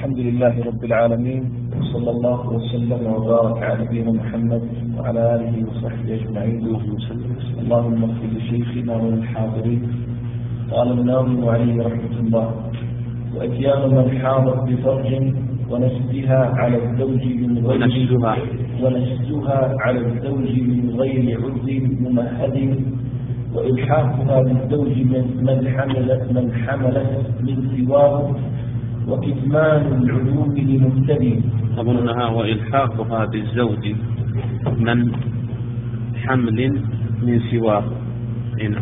الحمد لله رب العالمين، وصلى الله وسلم وبارك على نبينا محمد وعلى آله وصحبه أجمعين. اللهم اغفر لشيخنا وللحاضرين. قال الناظم عليه رحمة الله: وأتيان من حاضت بفرج ونسجها على الزوج من غير عذر ممهد، وإلحاقها بالزوج من حملت من سواه، وكتمان العلوم لمبتدئ. أظنها وإلحاقها بالزوج من حمل من سواه هنا.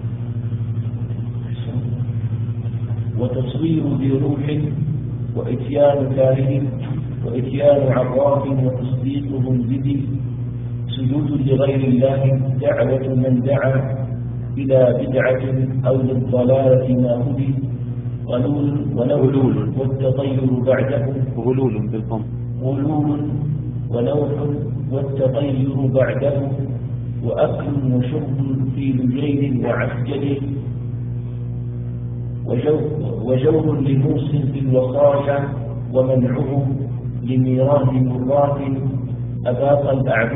وتصوير ذي روح، وإتيان كاهن، وإتيان عراف، وتصديقهم بذي. سجود لغير الله، دعوة من دعا إلى بدعة أو للضلالة ما هدي. غلول ونول والتطير بعده، غلول بالضم، غلول ونوح والتطير بعده. وأكل وشرب في لجين وعسجل، وجور لموس في الوصايا، ومنعه لميراث مرات. أباق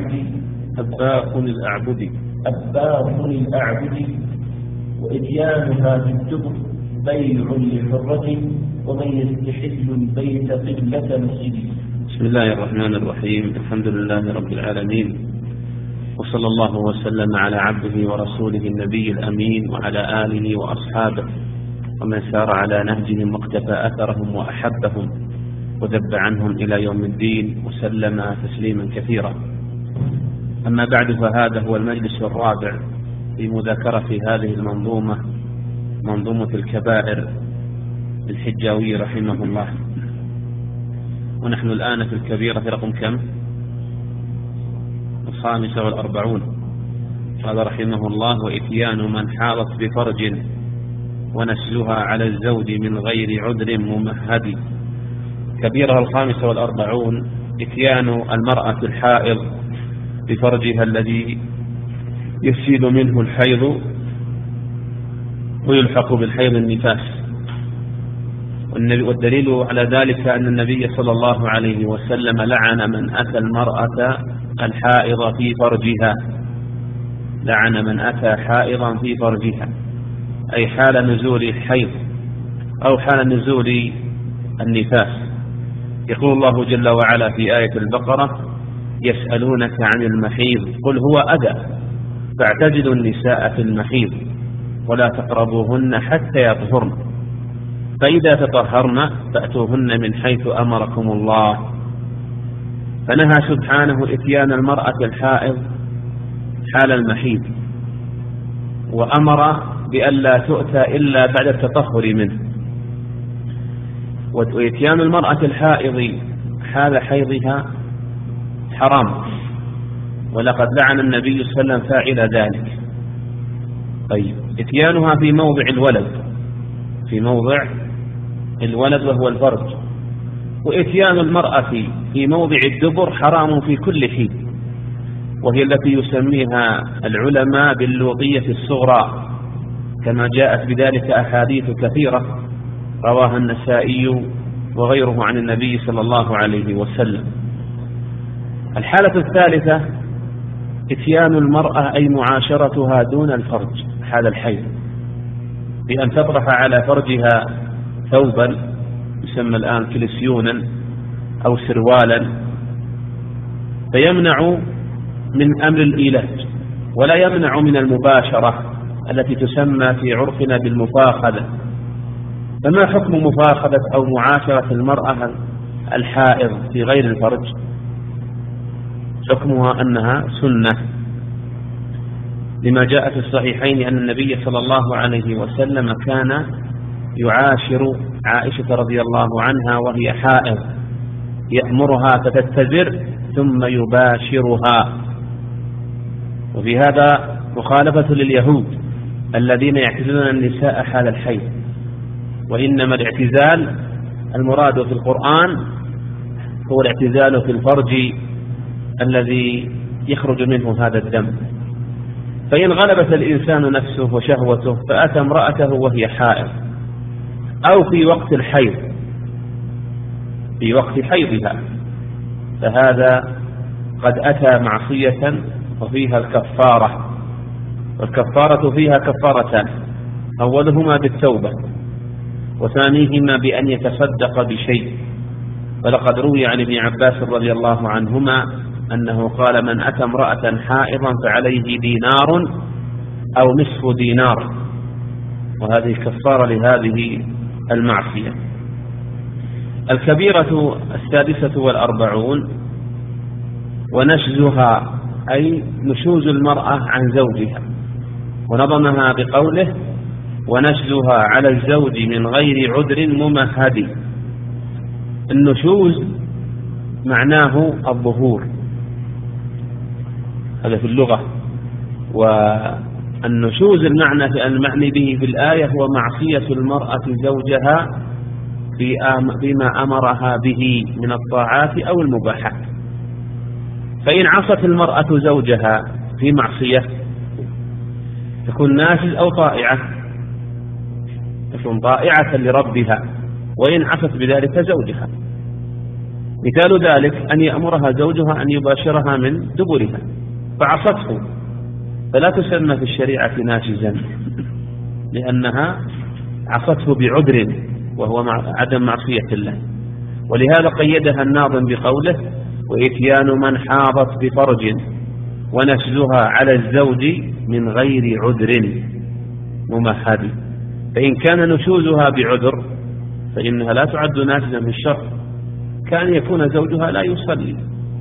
الأعبد، وإتيانها بالدبر بيع لحرة، ومن يستحل البيت قبلة مسجد. بسم الله الرحمن الرحيم. الحمد لله رب العالمين، وصلى الله وسلم على عبده ورسوله النبي الأمين وعلى آله وأصحابه ومن سار على نهجهم واقتفى أثرهم وأحبهم وذب عنهم إلى يوم الدين، وسلم تسليما كثيرا. أما بعد، فهذا هو المجلس الرابع في مذاكرة هذه المنظومة، منظومة الكبائر للحجاوي رحمه الله. ونحن الآن في الكبيرة في رقم كم؟ 45. قال رحمه الله: وإتيان من حاضت بفرج ونسلها على الزوج من غير عذر ممهد. كبيرة 45: إتيان المرأة الحائض بفرجها الذي يسيل منه الحيض ويلحق بالحيض النفاس. والدليل على ذلك أن النبي صلى الله عليه وسلم لعن من أتى المرأة الحائض في فرجها، لعن من أتى حائضا في فرجها، أي حال نزول الحيض أو حال نزول النفاس. يقول الله جل وعلا في آية البقرة: يسألونك عن المحيض قل هو أذى فاعتزلوا النساء في المحيض ولا تقربوهن حتى يطهرن فإذا تطهرن فأتوهن من حيث أمركم الله. فنهى سبحانه إتيان المرأة الحائض حال المحيض، وأمر بألا تؤتى إلا بعد التطهر منه. وإتيان المرأة الحائض حال حيضها حرام، ولقد لعن النبي صلى الله عليه وسلم فاعل ذلك. طيب، إتيانها في موضع الولد وهو الفرج، وإتيان المرأة في موضع الدبر حرام في كل حين، وهي التي يسميها العلماء باللوطية الصغرى، كما جاءت بذلك أحاديث كثيرة رواها النسائي وغيره عن النبي صلى الله عليه وسلم. الحالة الثالثة: إتيان المرأة أي معاشرتها دون الفرج حال الحيض، بأن تطرح على فرجها ثوبا يسمى الآن كلسيونا أو سروالا، فيمنع من أمر الإيلاج ولا يمنع من المباشرة التي تسمى في عرفنا بالمفاخذة. فما حكم مفاخذة أو معاشرة المرأة الحائض في غير الفرج؟ حكمها أنها سنة، لما جاء في الصحيحين أن النبي صلى الله عليه وسلم كان يعاشر عائشة رضي الله عنها وهي حائض، يأمرها فتتزر ثم يباشرها. وفي هذا مخالفة لليهود الذين يعتزلون النساء حال الحيض، وإنما الاعتزال المراد في القرآن هو الاعتزال في الفرج الذي يخرج منه هذا الدم. فإن غلبت الإنسان نفسه وشهوته فأتى امرأته وهي حائض أو في وقت الحيض في وقت حيضها، فهذا قد أتى معصية وفيها الكفارة، والكفارة فيها كفارتان: أولهما بالتوبة، وثانيهما بأن يتصدق بشيء. فلقد روي عن ابن عباس رضي الله عنهما أنه قال: من أتى امرأة حائضا فعليه دينار أو نصف دينار، وهذه كفارة لهذه المعصية. الكبيرة 46 ونشزها، أي نشوز المرأة عن زوجها، ونظمها بقوله: ونشزها على الزوج من غير عذر ممهد. النشوز معناه الظهور، هذا في اللغة، والنشوز المعني به في الآية هو معصية المرأة زوجها فيما أمرها به من الطاعات أو المباحات. فإن عصت المرأة زوجها في معصية تكون ناشز أو طائعة، تكون طائعة لربها، وإن عصت بذلك زوجها. مثال ذلك أن يأمرها زوجها أن يباشرها من دبرها فعصته، فلا تسمى في الشريعة ناشزا، لأنها عصته بعذر وهو عدم معصية الله. ولهذا قيدها الناظم بقوله: وإتيان من حاضت بفرج ونشزها على الزوج من غير عذر ممهد. فإن كان نشوزها بعذر فإنها لا تعد ناشزا في الشرع، كان يكون زوجها لا يصلي،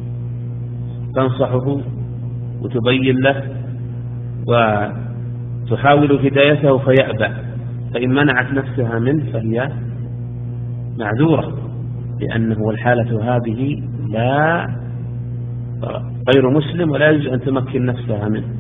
تنصحه وتبين له وتحاول هدايته فيأبى، فإن منعت نفسها منه فهي معذورة، لأنه الحالة هذه لا غير مسلم ولا يجوز أن تمكن نفسها منه.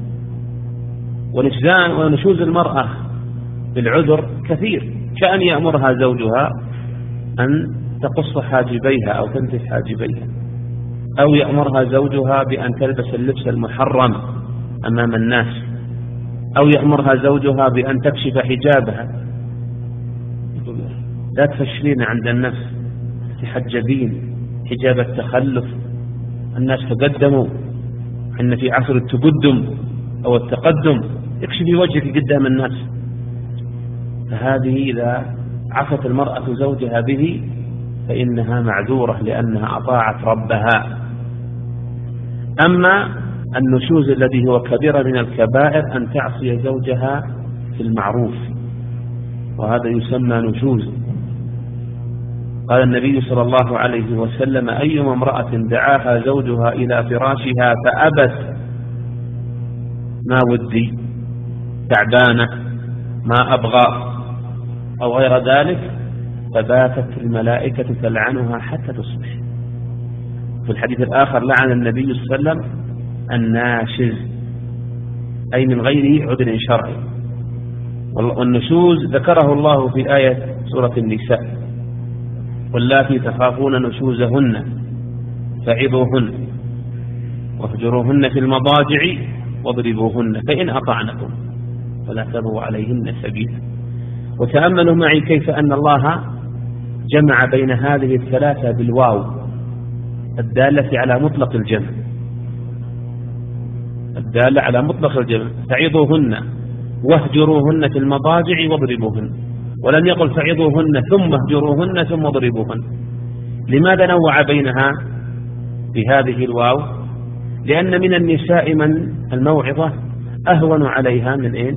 ونشوز المرأة بالعذر كثير، كأن يأمرها زوجها أن تقص حاجبيها أو تنتف حاجبيها، أو يأمرها زوجها بأن تلبس اللبس المحرم أمام الناس، أو يأمرها زوجها بأن تكشف حجابها. لا تفشلين عند النفس، تحجبين حجاب التخلف، الناس تقدموا، إن في عصر التقدم أو التقدم، اكشفي وجهك قدام الناس. فهذه إذا عصت المرأة زوجها به فإنها معذورة لأنها أطاعت ربها. أما النشوز الذي هو كبيرة من الكبائر أن تعصي زوجها في المعروف، وهذا يسمى نشوز. قال النبي صلى الله عليه وسلم: أيما امرأة دعاها زوجها إلى فراشها فأبت: ما ودي، تعبانة، ما أبغى، أو غير ذلك، فباتت الملائكة تلعنها حتى تصبح. في الحديث الآخر لعن النبي صلى الله عليه وسلم الناشز، أي من غير عذر شرعي. والنشوز ذكره الله في آية سورة النساء: واللاتي تخافون نشوزهن فعظوهن واهجروهن في المضاجع واضربوهن فإن أطعنكم فلا تبغوا عليهن سبيلا. وتأملوا معي كيف أن الله جمع بين هذه الثلاثة بالواو الدالة على مطلق الجمع، الدالة على مطلق الجمع: فعظوهن واهجروهن في المضاجع واضربوهن، ولم يقل فعظوهن ثم اهجروهن ثم اضربوهن. لماذا نوع بينها بهذه الواو؟ لأن من النساء من الموعظة أهون عليها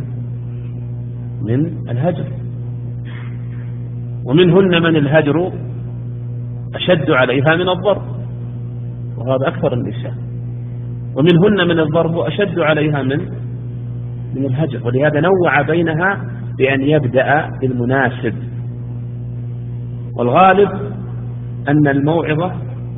من الهجر، ومنهن من الهجر أشد عليها من الضرب، وهذا أكثر النساء، ومنهن من الضرب أشد عليها من الهجر. ولهذا نوع بينها بأن يبدأ بالمناسب. والغالب أن الموعظة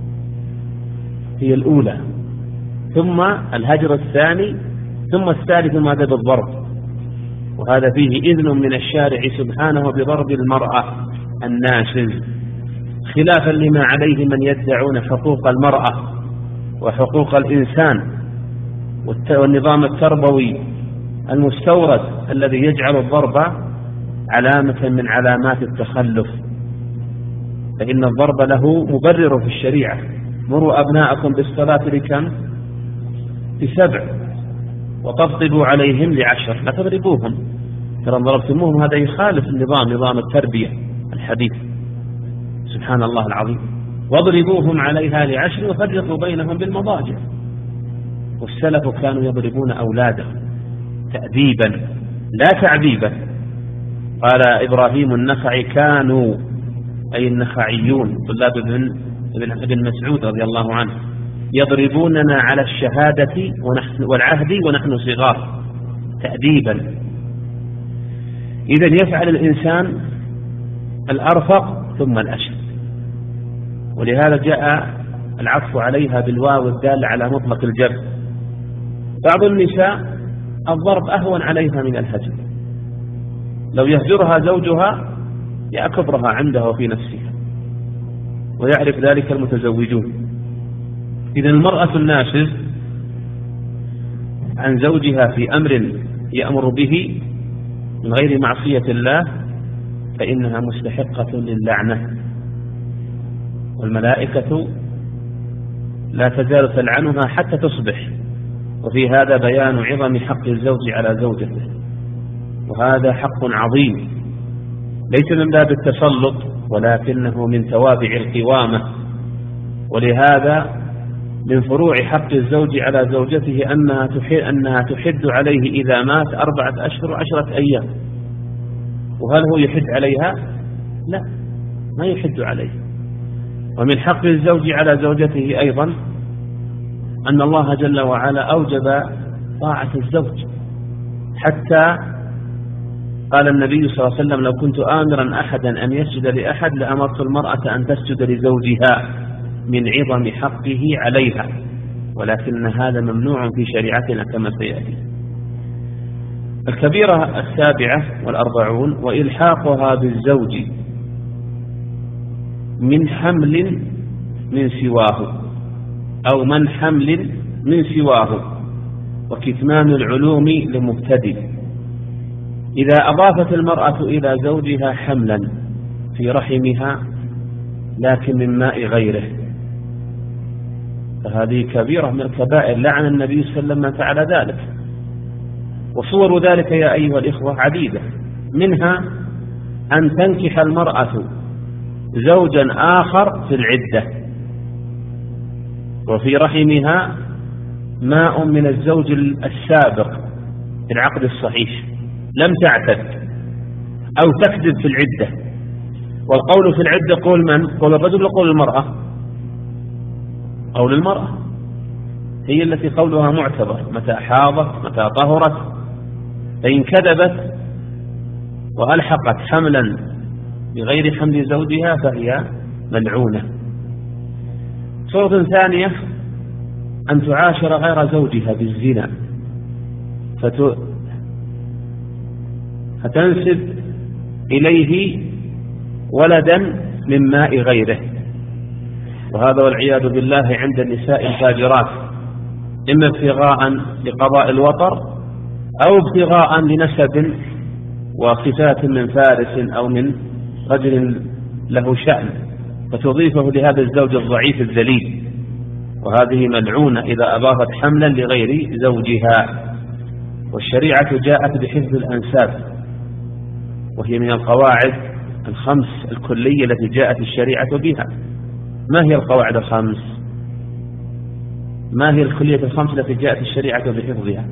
هي الأولى، ثم الهجر الثاني، ثم الثالث ماذا؟ بالضرب. وهذا فيه إذن من الشارع سبحانه بضرب المرأة الناشز، خلافا لما عليه من يدعون حقوق المرأة وحقوق الإنسان والنظام التربوي المستورد الذي يجعل الضرب علامة من علامات التخلف. فإن الضرب له مبرر في الشريعة. مروا أبناءكم بالصلاة لكم؟ ل7، وتضربوا عليهم ل10. لا تضربوهم، ترى ضربتموهم هذا يخالف نظام التربية الحديث، سبحان الله العظيم. واضربوهم عليها ل10 وفرقوا بينهم بالمضاجع. والسلف كانوا يضربون أولادهم تأديبا لا تعذيبا. قال إبراهيم النخعي: كانوا، أي النخعيون طلاب ابن مسعود رضي الله عنه، يضربوننا على الشهادة والعهد ونحن صغار تأديبا. إذن يفعل الإنسان الأرفق ثم الأشد، ولهذا جاء العطف عليها بالواو الدالة على مطلق الجر. بعض النساء الضرب أهون عليها من الهجر، لو يهجرها زوجها يكبرها عنده في نفسها، ويعرف ذلك المتزوجون. إذن المرأة الناشز عن زوجها في أمر يأمر به من غير معصية الله فإنها مستحقة للعنة، والملائكة لا تزال تلعنها حتى تصبح. وفي هذا بيان عظم حق الزوج على زوجته، وهذا حق عظيم ليس من باب التسلط ولكنه من توابع القوامة. ولهذا من فروع حق الزوج على زوجته أنها تحد عليه إذا مات 4 أشهر و10 أيام. وهل هو يحد عليها؟ لا، ما يحد عليه. ومن حق الزوج على زوجته أيضا أن الله جل وعلا أوجب طاعة الزوج، حتى قال النبي صلى الله عليه وسلم: لو كنت آمرا أحدا أن يسجد لأحد لأمرت المرأة أن تسجد لزوجها من عظم حقه عليها، ولكن هذا ممنوع في شريعتنا كما سيأتي. الكبيرة 47 وإلحاقها بالزوج من حمل من سواه أو من حمل من سواه، وكتمان العلوم لمبتدئ. إذا أضافت المرأة إلى زوجها حملا في رحمها لكن من ماء غيره فهذه كبيرة من الكبائر، لعن النبي صلى الله عليه وسلم من فعل ذلك. وصور ذلك يا أيها الإخوة عديدة، منها أن تنكح المرأة زوجا آخر في العدة وفي رحمها ماء من الزوج السابق في العقد الصحيح، لم تعتد أو تكذب في العدة. والقول في العدة قول من؟ قول الرجل وقول المرأة؟ قول المرأة هي التي قولها معتبر، متى حاضت متى طهرت. فإن كذبت وألحقت حملا بغير حمل زوجها فهي ملعونة. صورة ثانية أن تعاشر غير زوجها بالزنا فتنسب إليه ولدا من ماء غيره، وهذا والعياذ بالله عند النساء الفاجرات، إما ابتغاء لقضاء الوطر أو ابتغاء لنسب وصفات من فارس أو من رجل له شأن، فتضيفه لهذا الزوج الضعيف الذليل، وهذه ملعونة إذا أضافت حملا لغير زوجها. والشريعة جاءت بحفظ الأنساب، وهي من القواعد الخمس الكلية التي جاءت الشريعة بها. ما هي القواعد الخمس؟ ما هي الكلية الخمس التي جاءت الشريعة بحفظها؟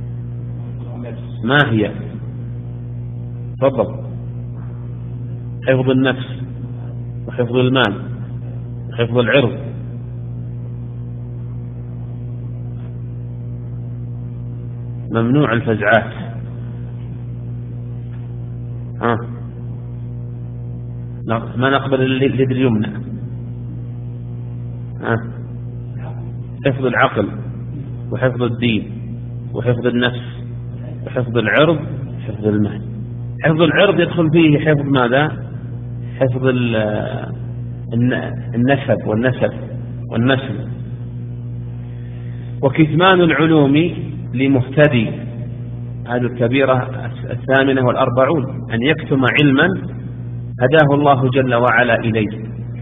ما هي؟ تفضل. حفظ النفس، وحفظ المال، وحفظ العرض. ممنوع الفزعات. ما نقبل اليد اليمنى. حفظ العقل، وحفظ الدين، وحفظ النفس، وحفظ العرض، حفظ المال. حفظ العرض يدخل فيه حفظ ماذا؟ حفظ النسب والنسل. وكتمان العلوم لمهتدي، هذه الكبيرة 48، أن يكتم علما هداه الله جل وعلا إليه.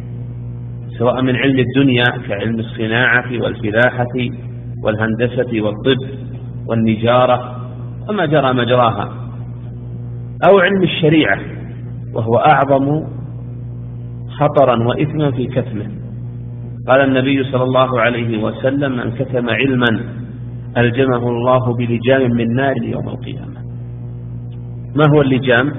سواء من علم الدنيا كعلم الصناعة والفلاحة والهندسة والطب والنجارة وما جرى مجراها، أو علم الشريعة وهو أعظم خطرا وإثما في كتمه. قال النبي صلى الله عليه وسلم: من كتم علما ألجمه الله بلجام من نار يوم القيامة. ما هو اللجام؟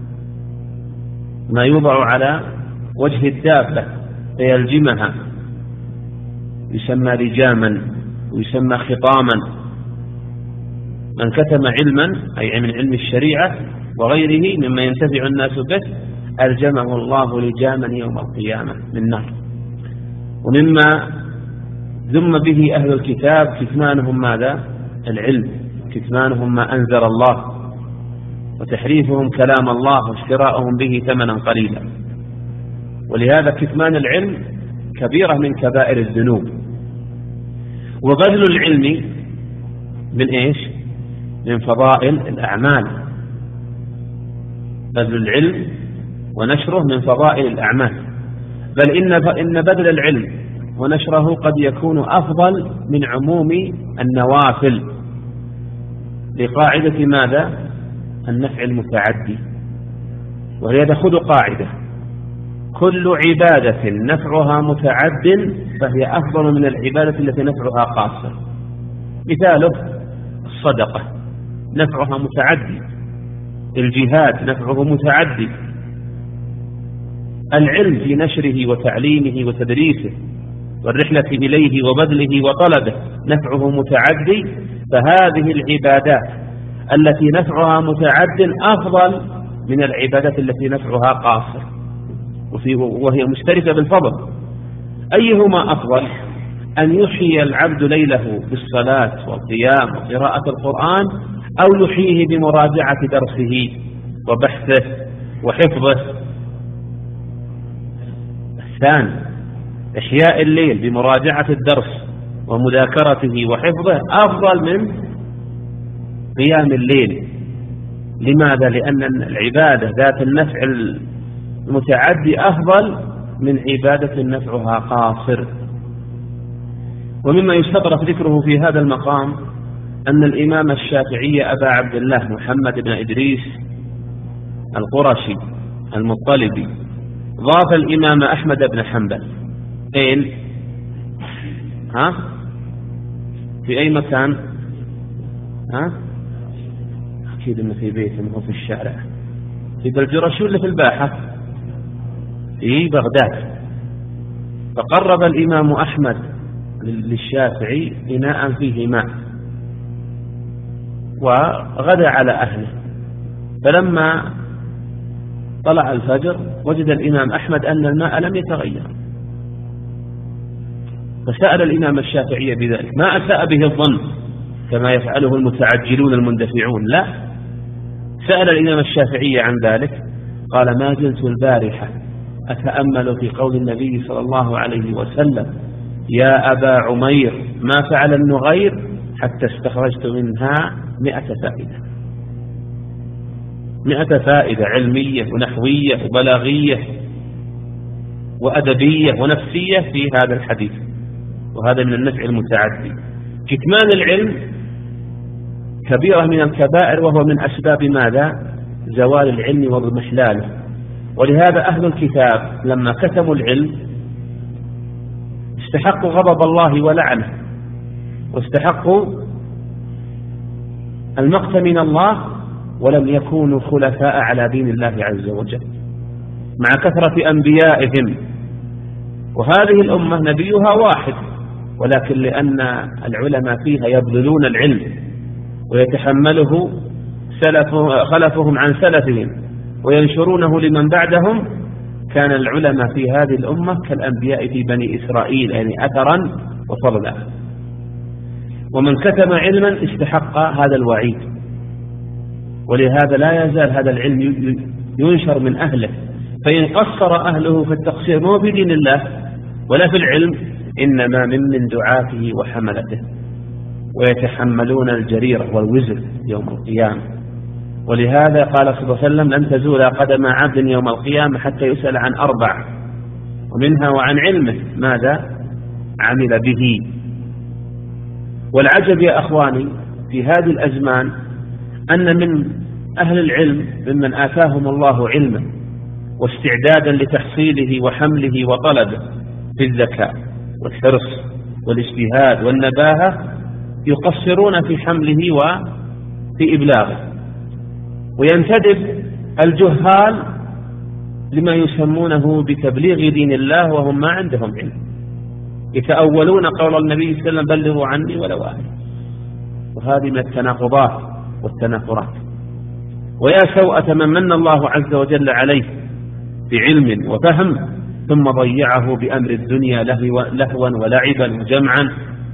ما يوضع على وجه الدابة فيلجمها، يسمى لجاما ويسمى خطاما. من كتم علما أي من علم الشريعة وغيره مما ينتفع الناس به ألجمه الله لجاما يوم القيامة من نار. ومما ذم به أهل الكتاب كتمانهم ماذا؟ العلم، كتمانهم ما أنزل الله، وتحريفهم كلام الله واشتراءهم به ثمنا قليلا. ولهذا كتمان العلم كبيرة من كبائر الذنوب. وبذل العلم من إيش؟ من فضائل الأعمال. بذل العلم ونشره من فضائل الأعمال، بل إن بذل العلم ونشره قد يكون أفضل من عموم النوافل، لقاعدة ماذا؟ النفع المتعدي. وهي خذ قاعدة: كل عبادة نفعها متعد فهي أفضل من العبادة التي نفعها قاصر. مثاله الصدقة نفعها متعدي، الجهاد نفعه متعدي، العلم في نشره وتعليمه وتدريسه والرحلة إليه وبذله وطلبه نفعه متعدي. فهذه العبادات التي نفعها متعد أفضل من العبادات التي نفعها قاصر، وهي مشتركة بالفضل. أيهما أفضل؟ أن يحيي العبد ليله بالصلاة والقيام وقراءة القرآن، أو يحييه بمراجعة درسه وبحثه وحفظه؟ الثاني، إحياء الليل بمراجعة الدرس ومذاكرته وحفظه أفضل من قيام الليل. لماذا؟ لأن العبادة ذات النفع المتعدي أفضل من عبادة نفعها قاصر. ومما يستطرف ذكره في هذا المقام أن الإمام الشافعي أبا عبد الله محمد بن إدريس القرشي المطلبي ضاف الإمام أحمد بن حنبل. أين؟ في أي مكان؟ أكيد إنه في بيت، إنه في الشارع، في بلجرش ولا في الباحة؟ في بغداد. فقرب الإمام أحمد للشافعي إناء فيه ماء وغدا على أهله. فلما طلع الفجر وجد الإمام أحمد أن الماء لم يتغير، فسأل الإمام الشافعي بذلك. ما أساء به الظن كما يفعله المتعجلون المندفعون، لا، سأل الإمام الشافعي عن ذلك. قال: ما زلت البارحة أتأمل في قول النبي صلى الله عليه وسلم: يا أبا عمير ما فعل النغير حتى استخرجت منها 100 فائدة. 100 فائدة علمية ونحوية وبلاغية وأدبية ونفسية في هذا الحديث. وهذا من النفع المتعدي. كتمان العلم كبيرة من الكبائر، وهو من أسباب ماذا؟ زوال العلم واضمحلاله. ولهذا أهل الكتاب لما كتموا العلم استحقوا غضب الله ولعنه، واستحقوا المقت من الله، ولم يكونوا خلفاء على دين الله عز وجل مع كثرة أنبيائهم. وهذه الأمة نبيها واحد، ولكن لأن العلماء فيها يبذلون العلم ويتحمله خلفهم عن سلفهم وينشرونه لمن بعدهم، كان العلماء في هذه الأمة كالأنبياء في بني إسرائيل، يعني أثرا وفضلا. ومن كتم علما استحق هذا الوعيد. ولهذا لا يزال هذا العلم ينشر من أهله، فإن قصر أهله في التقصير مو في دين الله ولا في العلم، إنما من دعاته وحملته، ويتحملون الجريرة والوزر يوم القيامة. ولهذا قال صلى الله عليه وسلم: لن تزول قدم عبد يوم القيامة حتى يسأل عن 4، ومنها وعن علمه ماذا عمل به. والعجب يا أخواني في هذه الأزمان أن من أهل العلم ممن آتاهم الله علما واستعدادا لتحصيله وحمله وطلبه في الذكاء والحرص والاجتهاد والنباهة يقصرون في حمله وفي إبلاغه، وينتدب الجهال لما يسمونه بتبليغ دين الله وهم ما عندهم علم، يتأولون قول النبي صلى الله عليه وسلم بلغوا عني ولو آية. وهذه من التناقضات والتنافرات. ويا سوءة من من الله عز وجل عليه بعلم وفهم ثم ضيعه بأمر الدنيا لهوا ولعبا وجمعا،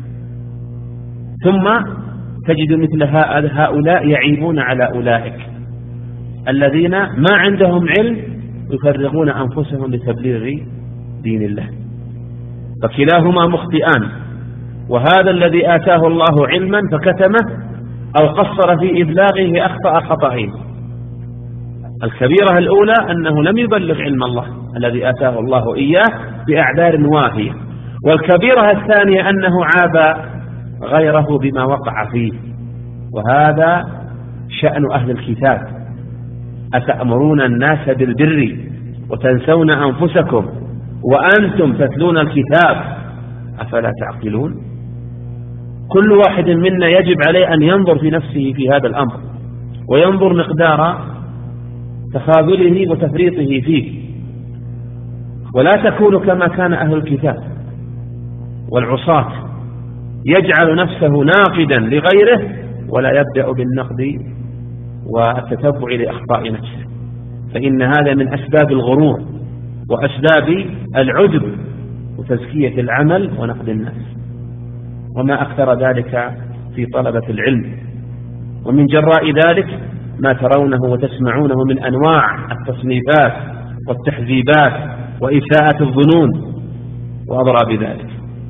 ثم تجد مثل هؤلاء يعيبون على أولئك الذين ما عندهم علم يفرغون أنفسهم لتبليغ دين الله، فكلاهما مخطئان. وهذا الذي آتاه الله علما فكتمه أو قصر في إبلاغه أخطأ خطأين. الكبيرة الأولى أنه لم يبلغ علم الله الذي آتاه الله إياه بأعذار واهية، والكبيرة الثانية أنه عاب غيره بما وقع فيه. وهذا شأن أهل الكتاب: أتأمرون الناس بالبر وتنسون أنفسكم وأنتم تتلون الكتاب أفلا تعقلون؟ كل واحد منا يجب عليه أن ينظر في نفسه في هذا الأمر، وينظر مقدار تخاذله وتفريطه فيه، ولا تكون كما كان أهل الكتاب والعصاة يجعل نفسه ناقدا لغيره ولا يبدأ بالنقد والتتبع لأخطاء نفسه، فإن هذا من أسباب الغرور وأسباب العجب وتزكية العمل ونقد الناس، وما أكثر ذلك في طلبة العلم. ومن جراء ذلك ما ترونه وتسمعونه من أنواع التصنيفات والتحذيبات وإساءة الظنون وأضراب ذلك.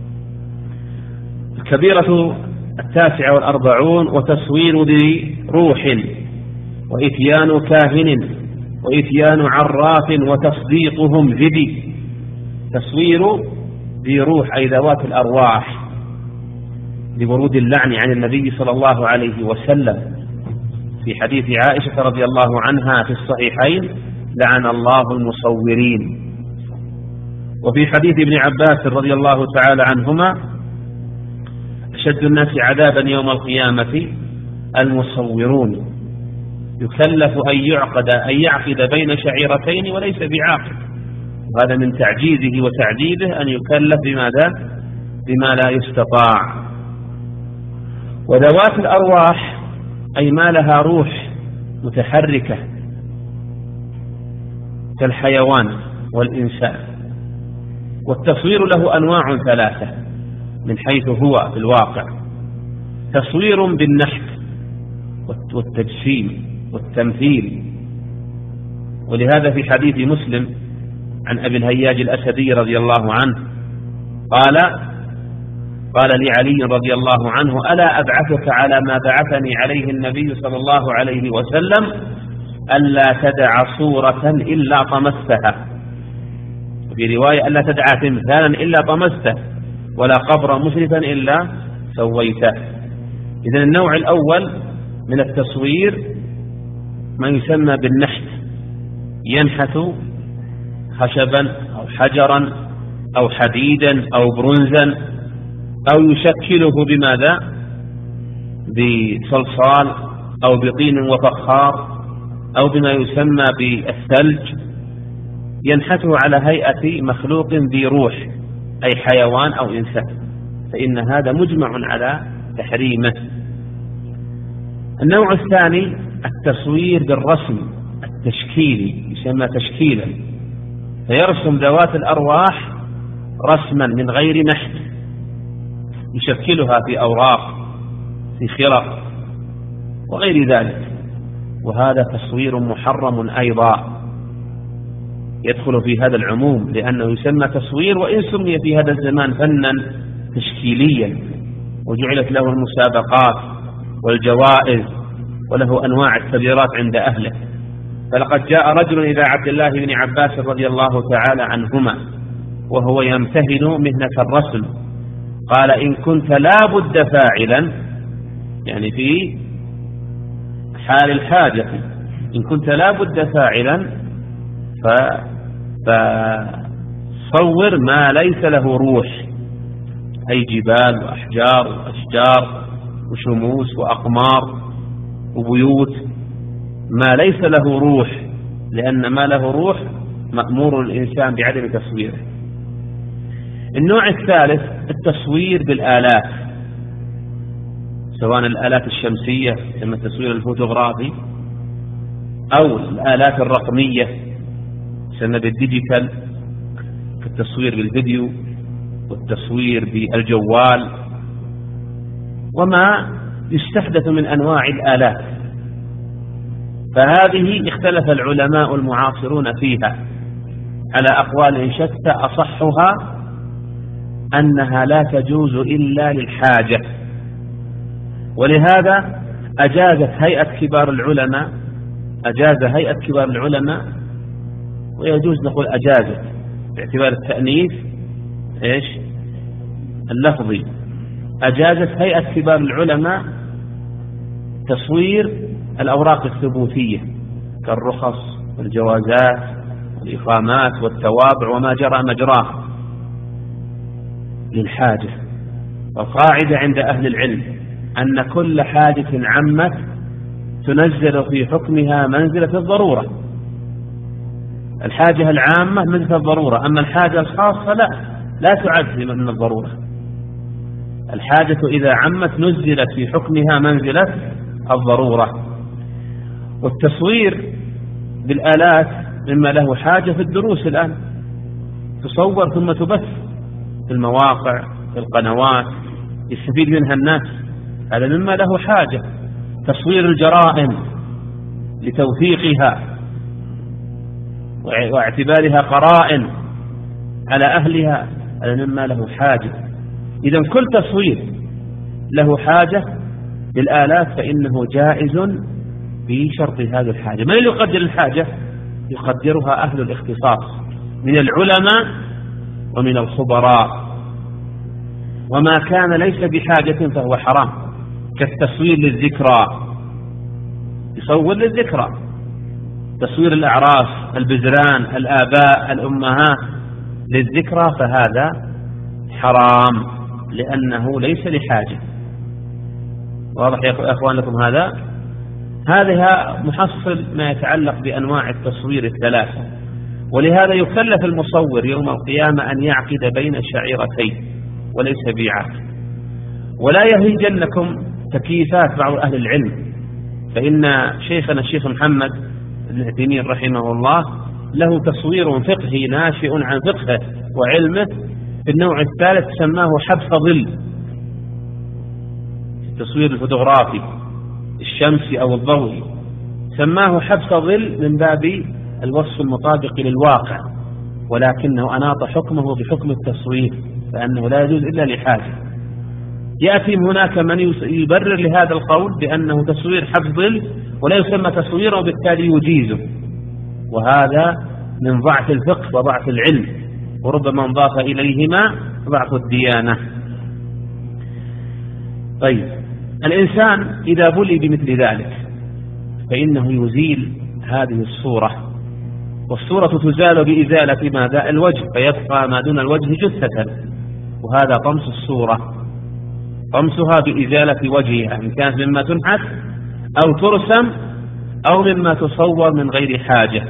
الكبيرة 49 وتصوير ذي روح وإتيان كاهن وإتيان عراف وتصديقهم ذبي. تصوير ذي روح أي ذوات الأرواح لورود اللعن عن النبي صلى الله عليه وسلم في حديث عائشة رضي الله عنها في الصحيحين: لعن الله المصورين. وفي حديث ابن عباس رضي الله تعالى عنهما: أشد الناس عذابا يوم القيامة المصورون، يكلف أن يعقد بين شعيرتين وليس بعاقد. وهذا من تعجيزه وتعذيبه أن يكلف بما لا يستطاع. وذوات الأرواح أي ما لها روح متحركة كالحيوان والإنسان. والتصوير له أنواع 3 من حيث هو في الواقع: تصوير بالنحت والتجسيم والتمثيل. ولهذا في حديث مسلم عن أبي الهياج الأسدي رضي الله عنه قال لي علي رضي الله عنه: ألا أبعثك على ما بعثني عليه النبي صلى الله عليه وسلم ألا تدع صورة إلا طمستها، وفي رواية ألا تدع تمثالا إلا طمسته ولا قبر مشرفا إلا سويته. إذن النوع الأول من التصوير ما يسمى بالنحت، ينحت خشبا أو حجرا أو حديدا أو برنزا أو يشكله بماذا؟ بصلصال أو بطين وفخار أو بما يسمى بالثلج، ينحته على هيئة مخلوق ذي روح أي حيوان أو إنسان، فإن هذا مجمع على تحريمه. النوع الثاني التصوير بالرسم التشكيلي، يسمى تشكيلا، فيرسم ذوات الأرواح رسما من غير نحت، يشكلها في أوراق في خرق وغير ذلك، وهذا تصوير محرم أيضا يدخل في هذا العموم، لأنه يسمى تصوير وإن سمي في هذا الزمان فنا تشكيليا وجعلت له المسابقات والجوائز وله أنواع التبريرات عند أهله. فلقد جاء رجل إلى عبد الله بن عباس رضي الله تعالى عنهما وهو يمتهن مهنة الرسم. قال إن كنت لا بد فاعلا، يعني في حال الحاجة، إن كنت لا بد فاعلا فصور ما ليس له روح، أي جبال وأحجار وأشجار وشموس وأقمار وبيوت، ما ليس له روح، لأن ما له روح مأمور الإنسان بعدم تصويره. النوع الثالث التصوير بالآلات، سواء الآلات الشمسية كما التصوير الفوتوغرافي أو الآلات الرقمية سمى بالديجيتال كالتصوير بالفيديو والتصوير بالجوال وما يستحدث من أنواع الآلات. فهذه اختلف العلماء المعاصرون فيها على أقوال شتى، أصحها أنها لا تجوز إلا للحاجة. ولهذا أجازت هيئة كبار العلماء، ويجوز نقول أجازت باعتبار التأنيث اللفظي، أجازت هيئة كبار العلماء تصوير الأوراق الثبوتية كالرخص والجوازات والإقامات والتوابع وما جرى مجراه للحاجة. والقاعدة عند أهل العلم أن كل حاجة عمت تنزل في حكمها منزلة الضرورة. الحاجة العامة منزلة الضرورة، أما الحاجة الخاصة لا تعد من الضرورة. الحاجة إذا عمت نزلت في حكمها منزلة الضرورة. والتصوير بالآلات مما له حاجة في الدروس الآن، تصور ثم تبث في المواقع في القنوات يستفيد منها الناس، هذا مما له حاجة. تصوير الجرائم لتوثيقها واعتبارها قرائن على أهلها، هذا مما له حاجة. إذن كل تصوير له حاجة بالآلات فإنه جائز بشرط هذه الحاجة. من يقدر الحاجة؟ يقدرها أهل الاختصاص من العلماء ومن الخبراء. وما كان ليس بحاجة فهو حرام، كالتصوير للذكرى، يصور للذكرى، تصوير الأعراس، البزران، الآباء، الأمهات للذكرى، فهذا حرام لأنه ليس لحاجة. واضح يا أخوان لكم؟ هذا محصل ما يتعلق بأنواع التصوير الثلاثة. ولهذا يكلف المصور يوم القيامة أن يعقد بين شعيرتين وليس بيعات. ولا يهيجنكم تكييفات بعض أهل العلم، فإن شيخنا الشيخ محمد بن عثيمين رحمه الله له تصوير فقهي ناشئ عن فقهه وعلمه في النوع الثالث سماه حبس ظل، التصوير الفوتوغرافي الشمسي أو الضوئي سماه حبس ظل من باب الوصف المطابق للواقع، ولكنه أناط حكمه بحكم التصوير، فأنه لا يجوز إلا لحاجة. يأتي هناك من يبرر لهذا القول بأنه تصوير حبس ظل ولا يسمى تصويره وبالتالي يجيزه، وهذا من ضعف الفقه وضعف العلم، وربما انضاف إليهما ضعف الديانة. طيب، الإنسان إذا بلي بمثل ذلك فإنه يزيل هذه الصورة، والصورة تزال بإزالة ماذا؟ الوجه، فيبقى ما دون الوجه جثة، وهذا طمس الصورة، طمسها بإزالة وجهها، إن كانت مما تنحت أو ترسم أو مما تصور من غير حاجة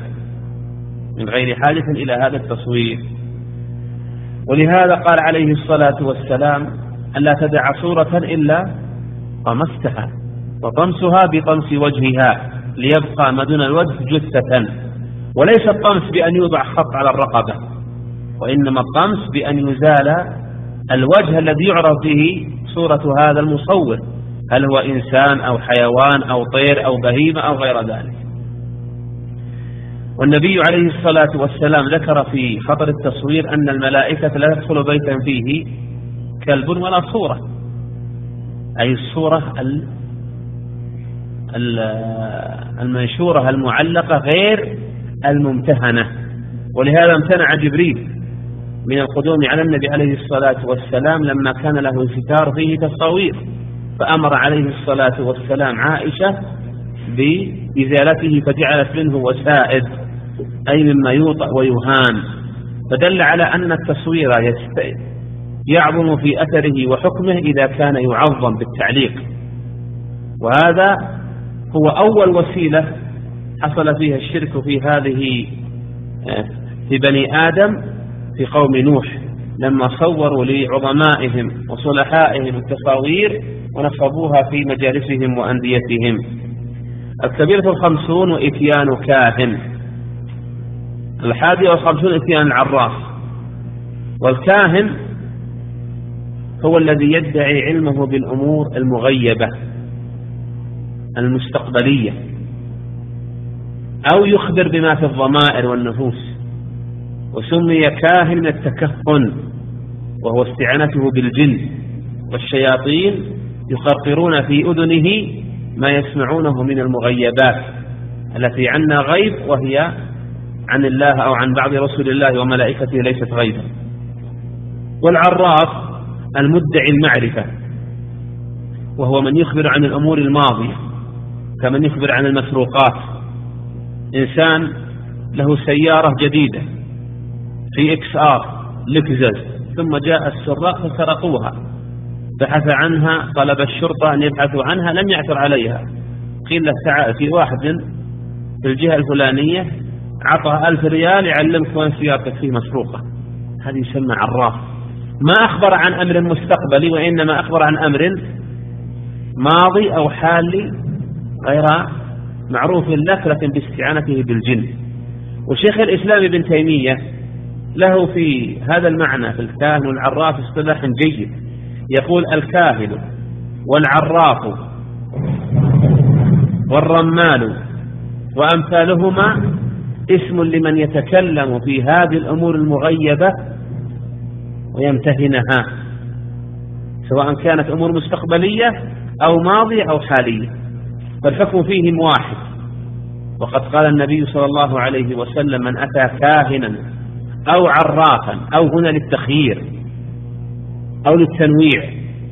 إلى هذا التصوير. ولهذا قال عليه الصلاة والسلام ألا تدع صورة إلا طمستها، وطمسها بطمس وجهها ليبقى ما دون الوجه جثة. وليس الطمس بأن يوضع خط على الرقبة، وإنما الطمس بأن يزال الوجه الذي يعرض به صورة هذا المصور، هل هو إنسان أو حيوان أو طير أو بهيمة أو غير ذلك. والنبي عليه الصلاة والسلام ذكر في خطر التصوير أن الملائكة لا تدخل بيتا فيه كلب ولا صورة، أي الصورة المنشورة المعلقة غير الممتهنة. ولهذا امتنع جبريل من القدوم على النبي عليه الصلاة والسلام لما كان له ستار فيه تصاوير، فأمر عليه الصلاة والسلام عائشة بإزالته فجعلت منه وسائد، أي مما يوطأ ويهان، فدل على أن التصوير يعظم في أثره وحكمه إذا كان يعظم بالتعليق. وهذا هو أول وسيلة حصل فيها الشرك في بني آدم في قوم نوح، لما صوروا لعظمائهم وصلحائهم التصاوير ونصبوها في مجالسهم وأنديتهم. 50 وإتيان كاهن. 51 إتيان العراف. والكاهن هو الذي يدعي علمه بالأمور المغيبة المستقبلية، أو يخبر بما في الضمائر والنفوس، وسمي كاهن من التكهن، وهو استعانته بالجن والشياطين يقرقرون في أذنه ما يسمعونه من المغيبات التي عنا غيب، وهي عن الله أو عن بعض رسل الله وملائكته ليست غيبا. والعراف المدعي المعرفة، وهو من يخبر عن الأمور الماضية كمن يخبر عن المسروقات. إنسان له سيارة جديدة في XR لكزز، ثم جاء السراق فسرقوها، بحث عنها، طلب الشرطة أن يبحثوا عنها، لم يعثر عليها. قيل له تعال في واحد في الجهة الفلانية عطى 1000 ريال يعلمك وين سيارتك فيه مسروقة. هذه يسمى عراف، ما أخبر عن أمر مستقبلي، وإنما أخبر عن أمر ماضي أو حالي غير معروف لك، لكن باستعانته بالجن. وشيخ الإسلام ابن تيمية له في هذا المعنى في الكاهن والعراف اصطلاح جيد، يقول: الكاهن والعراف والرمال وأمثالهما اسم لمن يتكلم في هذه الأمور المغيبة ويمتهنها، سواء كانت أمور مستقبلية أو ماضية أو حالية، فالحكم فيهم واحد. وقد قال النبي صلى الله عليه وسلم: من أتى كاهنا أو عرافا، أو هنا للتخيير أو للتنويع،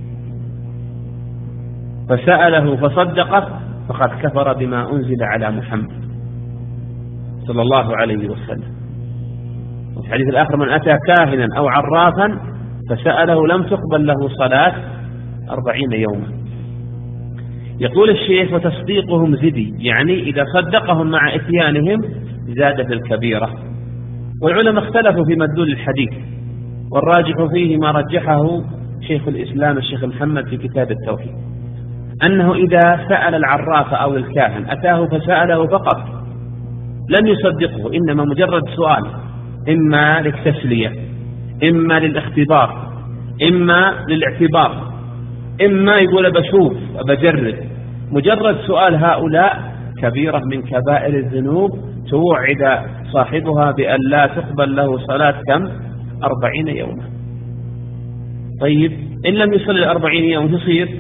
فسأله فصدقه فقد كفر بما أنزل على محمد صلى الله عليه وسلم. وفي الحديث الآخر: من أتى كاهنا أو عرافا فسأله لم تقبل له صلاة 40 يوما. يقول الشيخ: وتصديقهم زدي، يعني إذا صدقهم مع إتيانهم زاد في الكبيرة. والعلماء اختلفوا في مدلول الحديث، والراجح فيه ما رجحه شيخ الإسلام الشيخ محمد في كتاب التوحيد، أنه إذا سأل العراف أو الكاهن أتاه فسأله فقط لم يصدقه، إنما مجرد سؤال، إما للتسلية، إما للاختبار، إما للاعتبار، إما يقول بشوف بجرب. مجرد سؤال هؤلاء كبيرة من كبائر الذنوب توعد صاحبها بأن لا تقبل له صلاة كم؟ 40 يوما. طيب إن لم يصل 40 يوم تصير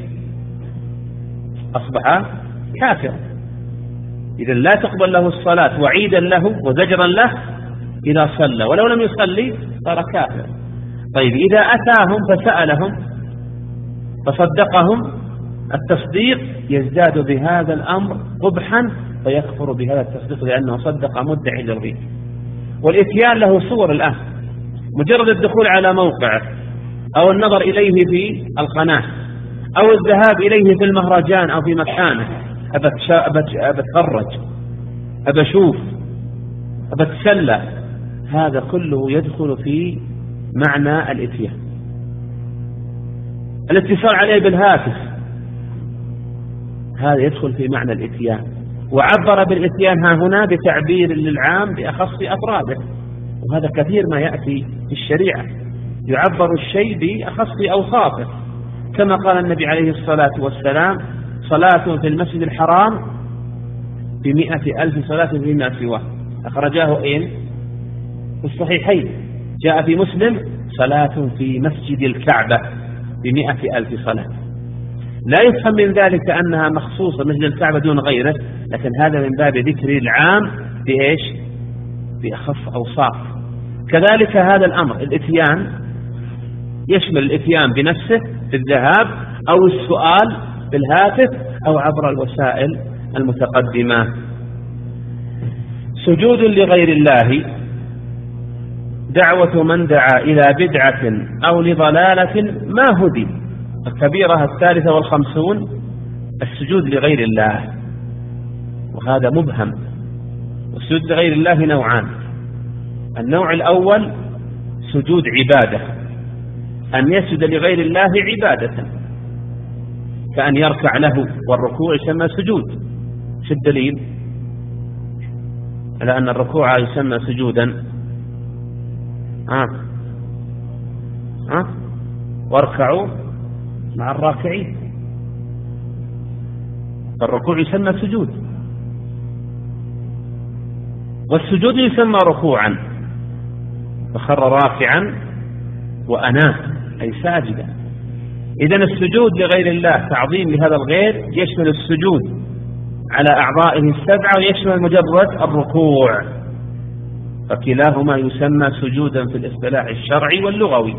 أصبح كافر. إذا لا تقبل له الصلاة وعيدا له وزجرا له إذا صلى، ولو لم يصلي صار كافر. طيب إذا أتاهم فسألهم فصدقهم، التصديق يزداد بهذا الأمر قبحا فيكفر بهذا التصديق لأنه صدق مدعي للغيب. والإتيان له صور الآن، مجرد الدخول على موقعه أو النظر إليه في القناة أو الذهاب إليه في المهرجان أو في مكانه، أبتخرج، أبشوف، أبتسلى، هذا كله يدخل في معنى الإتيان. الاتصال عليه بالهاتف هذا يدخل في معنى الإتيان، وعبر بالإتيان ها هنا بتعبير للعام بأخص أفراده، وهذا كثير ما يأتي في الشريعة، يعبر الشيء بأخص أوصافه، كما قال النبي عليه الصلاة والسلام: صلاة في المسجد الحرام ب100,000 صلاة فيما سواه. أخرجاه في الصحيحين. جاء في مسلم: صلاة في مسجد الكعبة ب100,000 صلاة. لا يفهم من ذلك أنها مخصوصة مسجد الكعبة دون غيره، لكن هذا من باب ذكر العام بإيش؟ بأخف أوصاف. كذلك هذا الأمر الإتيان يشمل الإتيان بنفسه في الذهاب أو السؤال بالهاتف أو عبر الوسائل المتقدمة. سجود لغير الله دعوة من دعا إلى بدعة أو لضلالة ما هدي. الكبيرة 53 السجود لغير الله، وهذا مبهم. السجود لغير الله نوعان. النوع الأول سجود عبادة، أن يسجد لغير الله عبادة، كأن يركع له، والركوع يسمى سجود. شو الدليل على أن الركوع يسمى سجودا؟ واركعوا مع الراكعين، فالركوع يسمى سجود، والسجود يسمى ركوعا، فخر راكعا وأناه أي ساجدا. إذن السجود لغير الله تعظيم لهذا الغير يشمل السجود على أعضائه السبعة ويشمل مجرد الركوع، فكلاهما يسمى سجودا في الاصطلاح الشرعي واللغوي.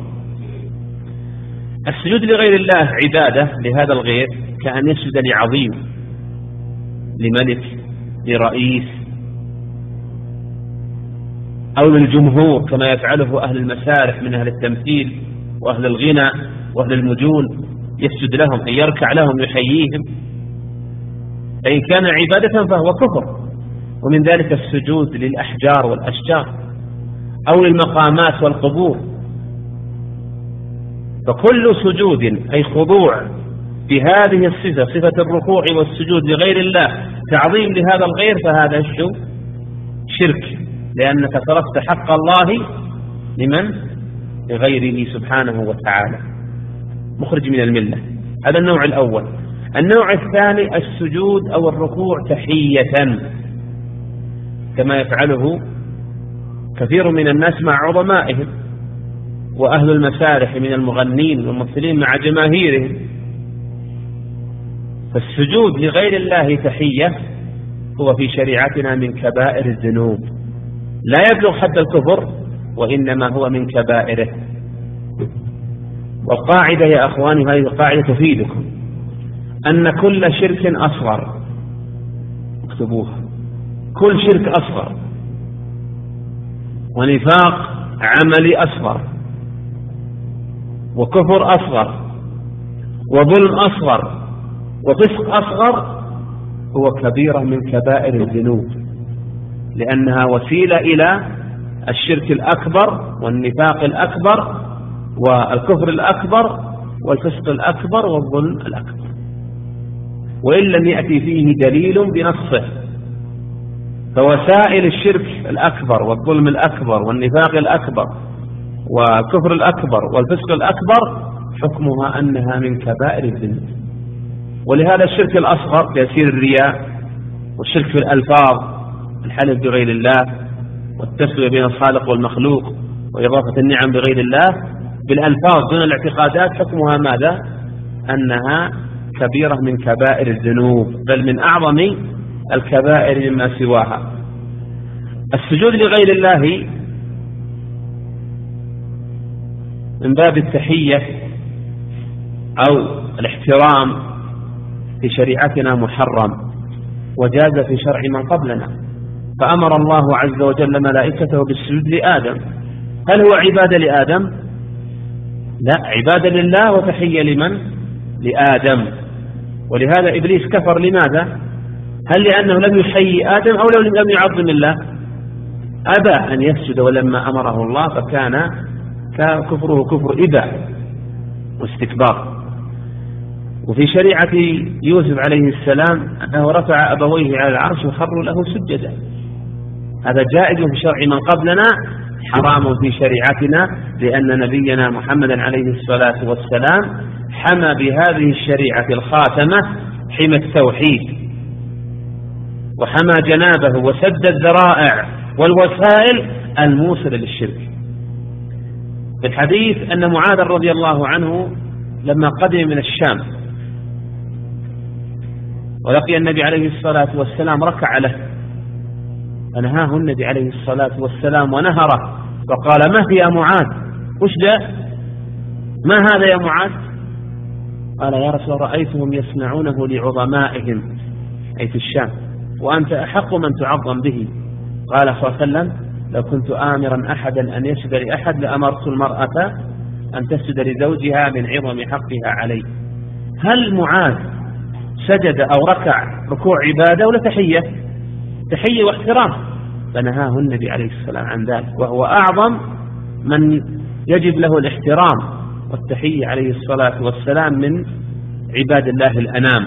السجود لغير الله عبادة لهذا الغير، كأن يسجد لعظيم، لملك، لرئيس، أو للجمهور كما يفعله أهل المسارح من أهل التمثيل وأهل الغنى وأهل المجون، يسجد لهم أي يركع لهم يحييهم. فإن كان عبادة فهو كفر. ومن ذلك السجود للأحجار والأشجار أو للمقامات والقبور. فكل سجود أي خضوع بهذه الصفة، صفة الركوع والسجود لغير الله تعظيم لهذا الغير، فهذا شرك، لأنك صرفت حق الله لمن؟ لغيره سبحانه وتعالى، مخرج من الملة. هذا النوع الأول. النوع الثاني السجود أو الركوع تحية، كما يفعله كثير من الناس مع عظمائهم وأهل المسارح من المغنين والممثلين مع جماهيرهم. فالسجود لغير الله تحية هو في شريعتنا من كبائر الذنوب، لا يبلغ حد الكفر، وإنما هو من كبائره. والقاعدة يا أخواني، هذه القاعدة تفيدكم أن كل شرك أصغر، اكتبوها، كل شرك أصغر ونفاق عملي أصغر وكفر أصغر وظلم أصغر وفسق أصغر هو كبيرة من كبائر الذنوب، لأنها وسيلة إلى الشرك الأكبر والنفاق الأكبر والكفر الأكبر والفسق الأكبر والظلم الأكبر، وإن لم يأتي فيه دليل بنصه. فوسائل الشرك الأكبر والظلم الأكبر والنفاق الأكبر والكفر الأكبر والفسق الأكبر حكمها أنها من كبائر الذنوب. ولهذا الشرك الأصغر تأثير الرياء، والشرك في الألفاظ، الحلف بغير الله، والتسوية بين الخالق والمخلوق، وإضافة النعم بغير الله بالألفاظ دون الاعتقادات، حكمها ماذا؟ أنها كبيرة من كبائر الذنوب، بل من أعظم الكبائر مما سواها. السجود لغير الله من باب التحية أو الاحترام في شريعتنا محرم، وجاز في شرع من قبلنا. فأمر الله عز وجل ملائكته بالسجود لآدم. هل هو عبادة لآدم؟ لا، عبادة لله وتحية لمن؟ لآدم. ولهذا إبليس كفر. لماذا؟ هل لأنه لم يحيي آدم أو لم يعظم الله؟ أبى أن يسجد ولما أمره الله، فكان كفره كفر إباء واستكبار. وفي شريعة يوسف عليه السلام أنه رفع أبويه على العرش وخروا له سجدا. هذا جائز في شرع من قبلنا، حرام في شريعتنا، لأن نبينا محمدا عليه الصلاة والسلام حمى بهذه الشريعة الخاتمة حمى التوحيد، وحمى جنابه وسد الذرائع والوسائل الموصلة للشرك. في الحديث أن معاذ رضي الله عنه لما قدم من الشام ولقي النبي عليه الصلاة والسلام ركع له، فنهاه النبي عليه الصلاة والسلام ونهره فقال: ما هي يا معاذ؟ وش ده؟ ما هذا يا معاذ؟ قال: يا رسول الله رأيتهم يصنعونه لعظمائهم، أي في الشام، وأنت أحق من تعظم به. قال صلى الله عليه وسلم: لو كنت آمرا أحدا أن يسجد لأحد لأمرت المرأة أن تسجد لزوجها من عظم حقها عليه. هل معاذ سجد أو ركع ركوع عبادة ولا تحية؟ تحية واحترام، فنهاه النبي عليه السلام عن ذلك، وهو أعظم من يجب له الاحترام والتحية عليه الصلاة والسلام من عباد الله الأنام.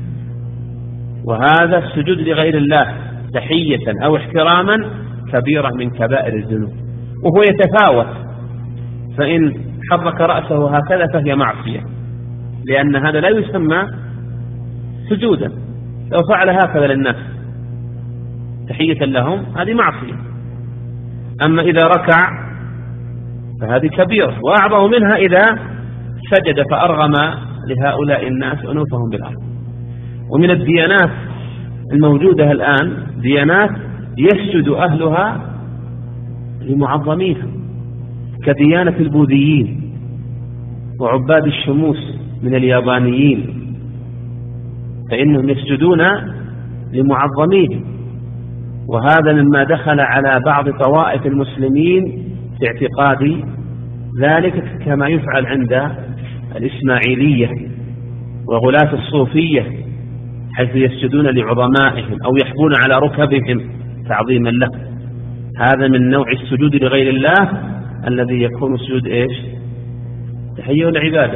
وهذا السجود لغير الله تحية أو احتراما كبيرة من كبائر الذنوب، وهو يتفاوت، فإن حرك رأسه هكذا فهي معصية، لأن هذا لا يسمى سجودا. لو فعل هكذا للناس تحية لهم هذه معصية، أما إذا ركع فهذه كبيرة، وأعظم منها إذا سجد فأرغم لهؤلاء الناس أنوفهم بالأرض. ومن الديانات الموجودة الآن ديانات يسجد أهلها لمعظميها، كديانة البوذيين وعباد الشموس من اليابانيين، فإنهم يسجدون لمعظميهم، وهذا مما دخل على بعض طوائف المسلمين في اعتقاد ذلك، كما يفعل عند الإسماعيلية وغلاة الصوفية، حيث يسجدون لعظمائهم أو يحبون على ركبهم تعظيما له. هذا من نوع السجود لغير الله الذي يكون سجود إيش؟ تحية العبادة،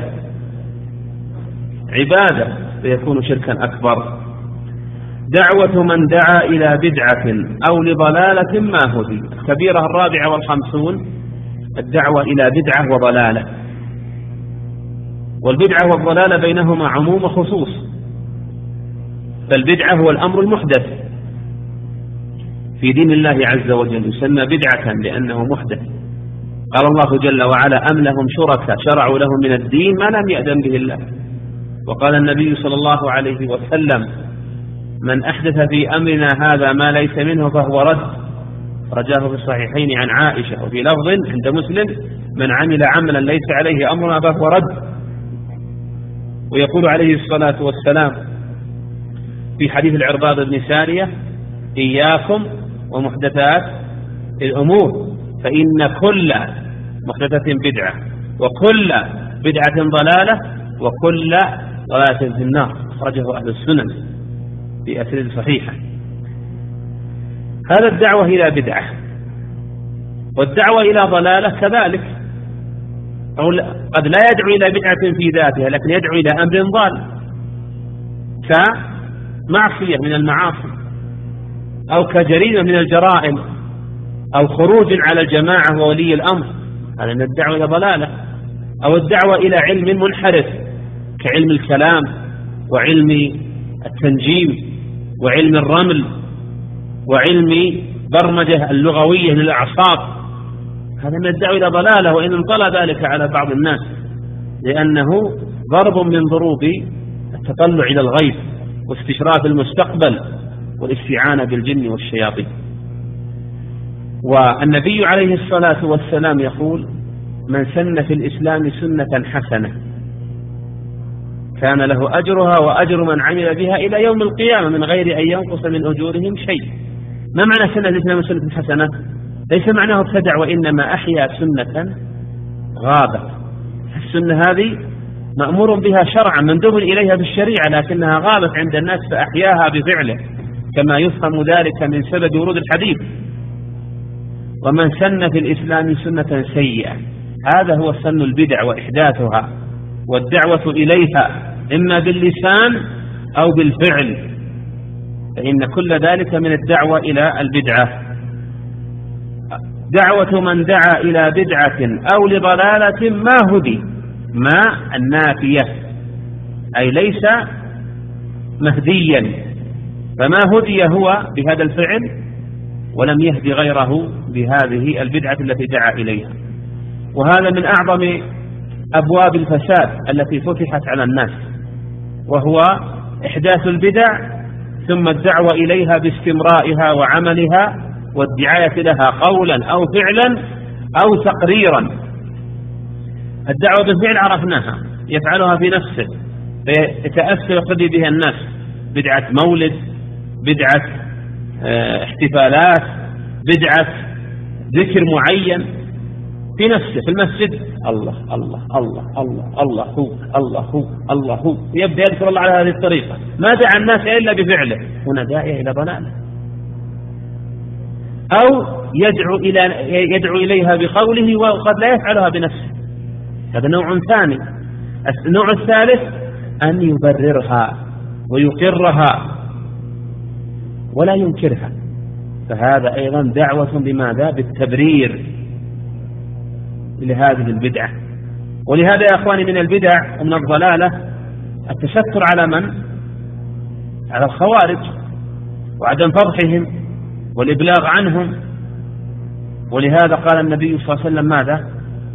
عبادة، فيكون شركا أكبر. دعوة من دعا إلى بدعة أو لضلالة ما هدي. الكبيرة 54 الدعوة إلى بدعة وضلالة، والبدعة والضلالة بينهما عموم وخصوص، فالبدعة هو الأمر المحدث في دين الله عز وجل، يسمى بدعة لأنه محدث. قال الله جل وعلا: أم لهم شركاء شرعوا لهم من الدين ما لم يأذن به الله. وقال النبي صلى الله عليه وسلم: من أحدث في أمرنا هذا ما ليس منه فهو رد. رجاه في الصحيحين عن عائشة، وفي لفظ عند مسلم: من عمل عملا ليس عليه أمرنا فهو رد. ويقول عليه الصلاة والسلام في حديث العرباض بن سارية: إياكم ومحدثات الأمور فإن كل محدثة بدعة وكل بدعة ضلالة وكل ضلالة في النار. أخرجه أهل السنن في أسانيد صحيحة. هذا الدعوة إلى بدعة، والدعوة إلى ضلالة كذلك، أو قد لا يدعو إلى بدعة في ذاتها، لكن يدعو إلى أمر ضال كمعصية من المعاصي، أو كجريمة من الجرائم، أو خروج على الجماعة وولي الأمر، هذا من الدعوة إلى ضلالة. أو الدعوة إلى علم منحرف كعلم الكلام وعلم التنجيم وعلم الرمل وعلم برمجة اللغوية للأعصاب، هذا من الدعوة إلى ضلالة، وإن انطلى ذلك على بعض الناس، لأنه ضرب من ضروب التطلع إلى الغيب واستشراف المستقبل والاستعانة بالجن والشياطين. والنبي عليه الصلاة والسلام يقول: من سن في الإسلام سنة حسنة كان له أجرها وأجر من عمل بها إلى يوم القيامة من غير أن ينقص من أجورهم شيء. ما معنى سنة الإسلام سنة حسنة؟ ليس معناه ابتدع، وإنما أحيا سنة غابت. السنة هذه مأمور بها شرعا مندوب إليها بالشريعة، لكنها غابت عند الناس فأحياها بفعله، كما يفهم ذلك من سبب ورود الحديث: ومن سن في الإسلام سنة سيئة. هذا هو سن البدع وإحداثها والدعوة إليها إما باللسان أو بالفعل، فإن كل ذلك من الدعوة إلى البدعة. دعوة من دعا إلى بدعة أو لضلالة ما هدي، ما النافية، أي ليس مهديا، فما هدي هو بهذا الفعل ولم يهدي غيره بهذه البدعة التي دعا إليها. وهذا من أعظم أبواب الفساد التي فتحت على الناس، وهو إحداث البدع ثم الدعوة إليها باستمرائها وعملها والدعاية لها قولا أو فعلا أو تقريرا. الدعوة بالفعل عرفناها، يفعلها في نفسه فيتأثر يقتدي بها الناس، بدعة مولد، بدعة احتفالات، بدعة ذكر معين في نفسه في المسجد، الله الله الله الله الله هو الله هو الله هو، يبدأ يذكر الله على هذه الطريقة، ما دعا الناس إلا بفعله، هنا داعية إلى ضلاله. أو يدعو إليها بقوله وقد لا يفعلها بنفسه، هذا نوع ثاني. النوع الثالث أن يبررها ويقرها ولا ينكرها، فهذا أيضا دعوة بماذا؟ بالتبرير لهذه البدعة. ولهذا يا أخواني من البدع ومن الضلالة التستر على من؟ على الخوارج، وعدم فضحهم والإبلاغ عنهم. ولهذا قال النبي صلى الله عليه وسلم ماذا؟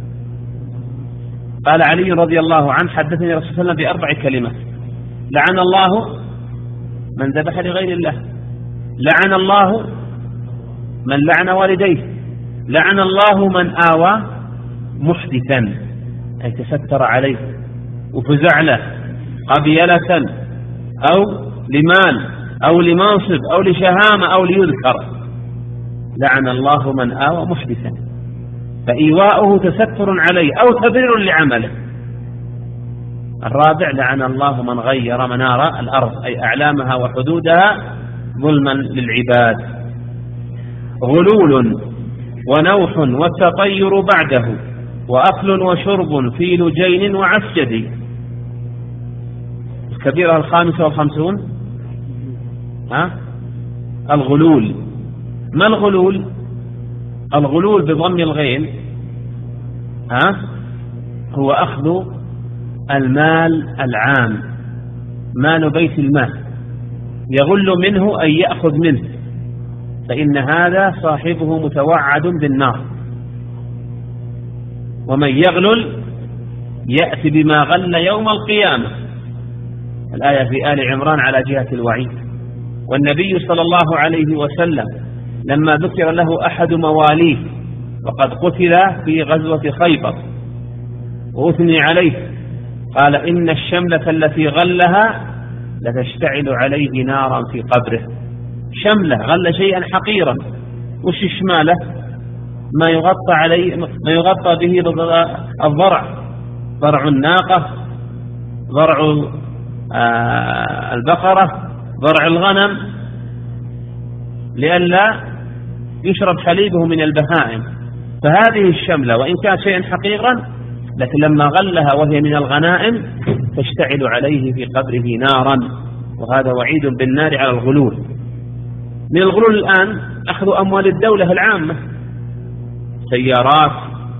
قال علي رضي الله عنه حدثني رسول الله صلى الله عليه وسلم ب4 كلمات: لعن الله من ذبح لغير الله، لعن الله من لعن والديه، لعن الله من آوى محدثا، أي تستر عليه وفزع له قبيلة أو لمال أو لمنصب أو لشهامة أو ليذكر، لعن الله من آوى محدثا، فإيواؤه تستر عليه أو تبرير لعمله. الرابع: لعن الله من غير منار الأرض، أي أعلامها وحدودها ظلما للعباد. غلول ونوح والتطير بعده، وأكل وشرب في لجين وعسجد. الكبيرة 55 الغلول. ما الغلول؟ الغلول بضم الغين هو أخذ المال العام، مال بيت المال، يغل منه أي يأخذ منه، فإن هذا صاحبه متوعد بالنار. ومن يغلل يأتي بما غل يوم القيامة، الآية في آل عمران على جهة الوعيد. والنبي صلى الله عليه وسلم لما ذكر له أحد مواليه وقد قتل في غزوة خيبر وأثني عليه قال: إن الشملة التي غلها لتشتعل عليه نارا في قبره. شملة غل شيئا حقيرا، وش الشمالة؟ ما يغطى عليه، ما يغطى به الضرع، ضرع الناقة، ضرع البقرة، ضرع الغنم، لئلا يشرب حليبه من البهائم. فهذه الشملة وإن كان شيئا حقيرا، لكن لما غلها وهي من الغنائم تشتعل عليه في قبره نارا، وهذا وعيد بالنار على الغلول. من الغلول الآن أخذ أموال الدولة العامة، سيارات،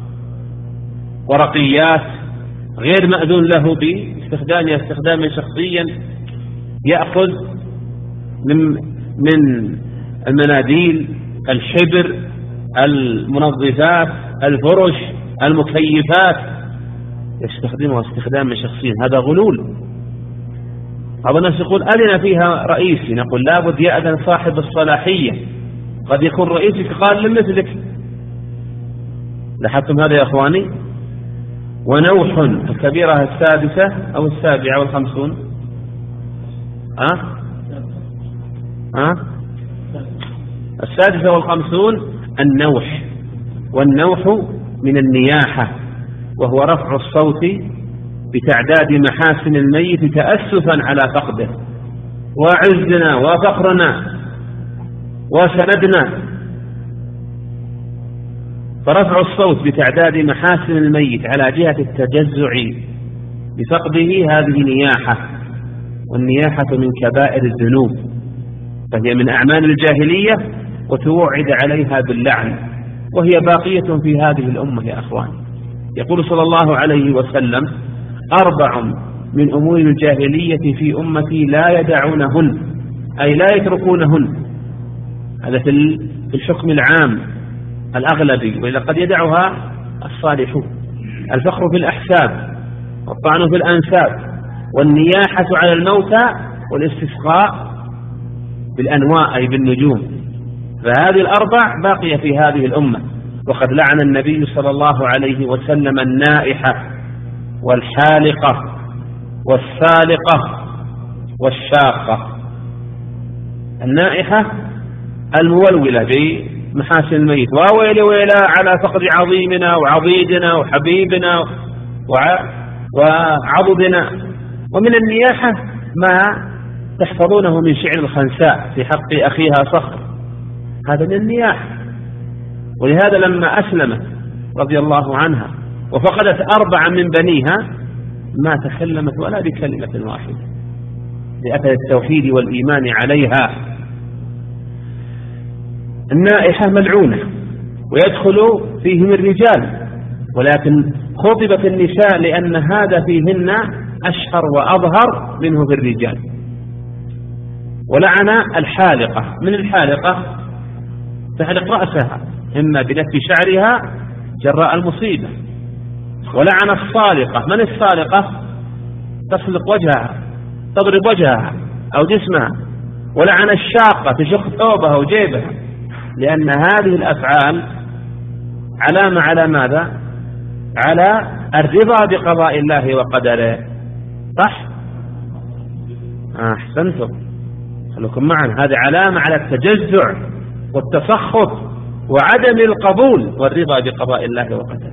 ورقيات، غير مأذون له باستخدامها استخداما شخصيا، يأخذ من المناديل، الحبر، المنظفات، الفرش، المكيفات، يستخدمها استخداما شخصيا، هذا غلول. بعض الناس يقول: ألنا فيها رئيسي، نقول: لابد يأذن صاحب الصلاحية، قد يكون رئيسك قال لمثلك. لاحظتم هذا يا أخواني؟ ونوح الكبيرة 6 أو 7 أو 50 56 النوح. والنوح من النياحة، وهو رفع الصوت بتعداد محاسن الميت تأسفا على فقده، وعزنا وفخرنا وسندنا. فرفع الصوت بتعداد محاسن الميت على جهة التجزع بفقده هذه نياحة، والنياحة من كبائر الذنوب، فهي من أعمال الجاهلية وتوعد عليها باللعن، وهي باقية في هذه الأمة يا أخوان. يقول صلى الله عليه وسلم: 4 من أمور الجاهلية في أمتي لا يدعونهن، أي لا يتركونهن. هذا في الحكم العام الأغلبي، وإذا قد يدعها الصالحون: الفخر في الأحساب، والطعن في الأنساب، والنياحة على الموتى، والاستسقاء بالأنواء أي بالنجوم. فهذه 4 باقية في هذه الأمة، وقد لعن النبي صلى الله عليه وسلم النائحة والحالقة والسالقة والشاقة. النائحة المولولة بمحاسن الميت، وويل ويلا على فقد عظيمنا وعضيدنا وحبيبنا وعضدنا. ومن النياحة ما تحفظونه من شعر الخنساء في حق أخيها صخر، هذا من النياحة. ولهذا لما أسلمت رضي الله عنها وفقدت 4 من بنيها ما تكلمت ولا بكلمة واحدة لأثر التوحيد والإيمان عليها. النائحة ملعونة ويدخل فيهم الرجال، ولكن خطبت النساء لأن هذا فيهن أشهر وأظهر منه في الرجال. ولعن الحالقة، من الحالقة تحلق رأسها إما بلف شعرها جراء المصيبة. ولعن الصالقة، من الصالقة؟ تصلق وجهها، تضرب وجهها أو جسمها. ولعن الشاقة، تشق ثوبها وجيبها، لأن هذه الأفعال علامة على ماذا؟ على الرضا بقضاء الله وقدره. صح؟ أحسنتم، خلوكم معنا. هذه علامة على التجزع والتسخط وعدم القبول والرضا بقضاء الله وقدره.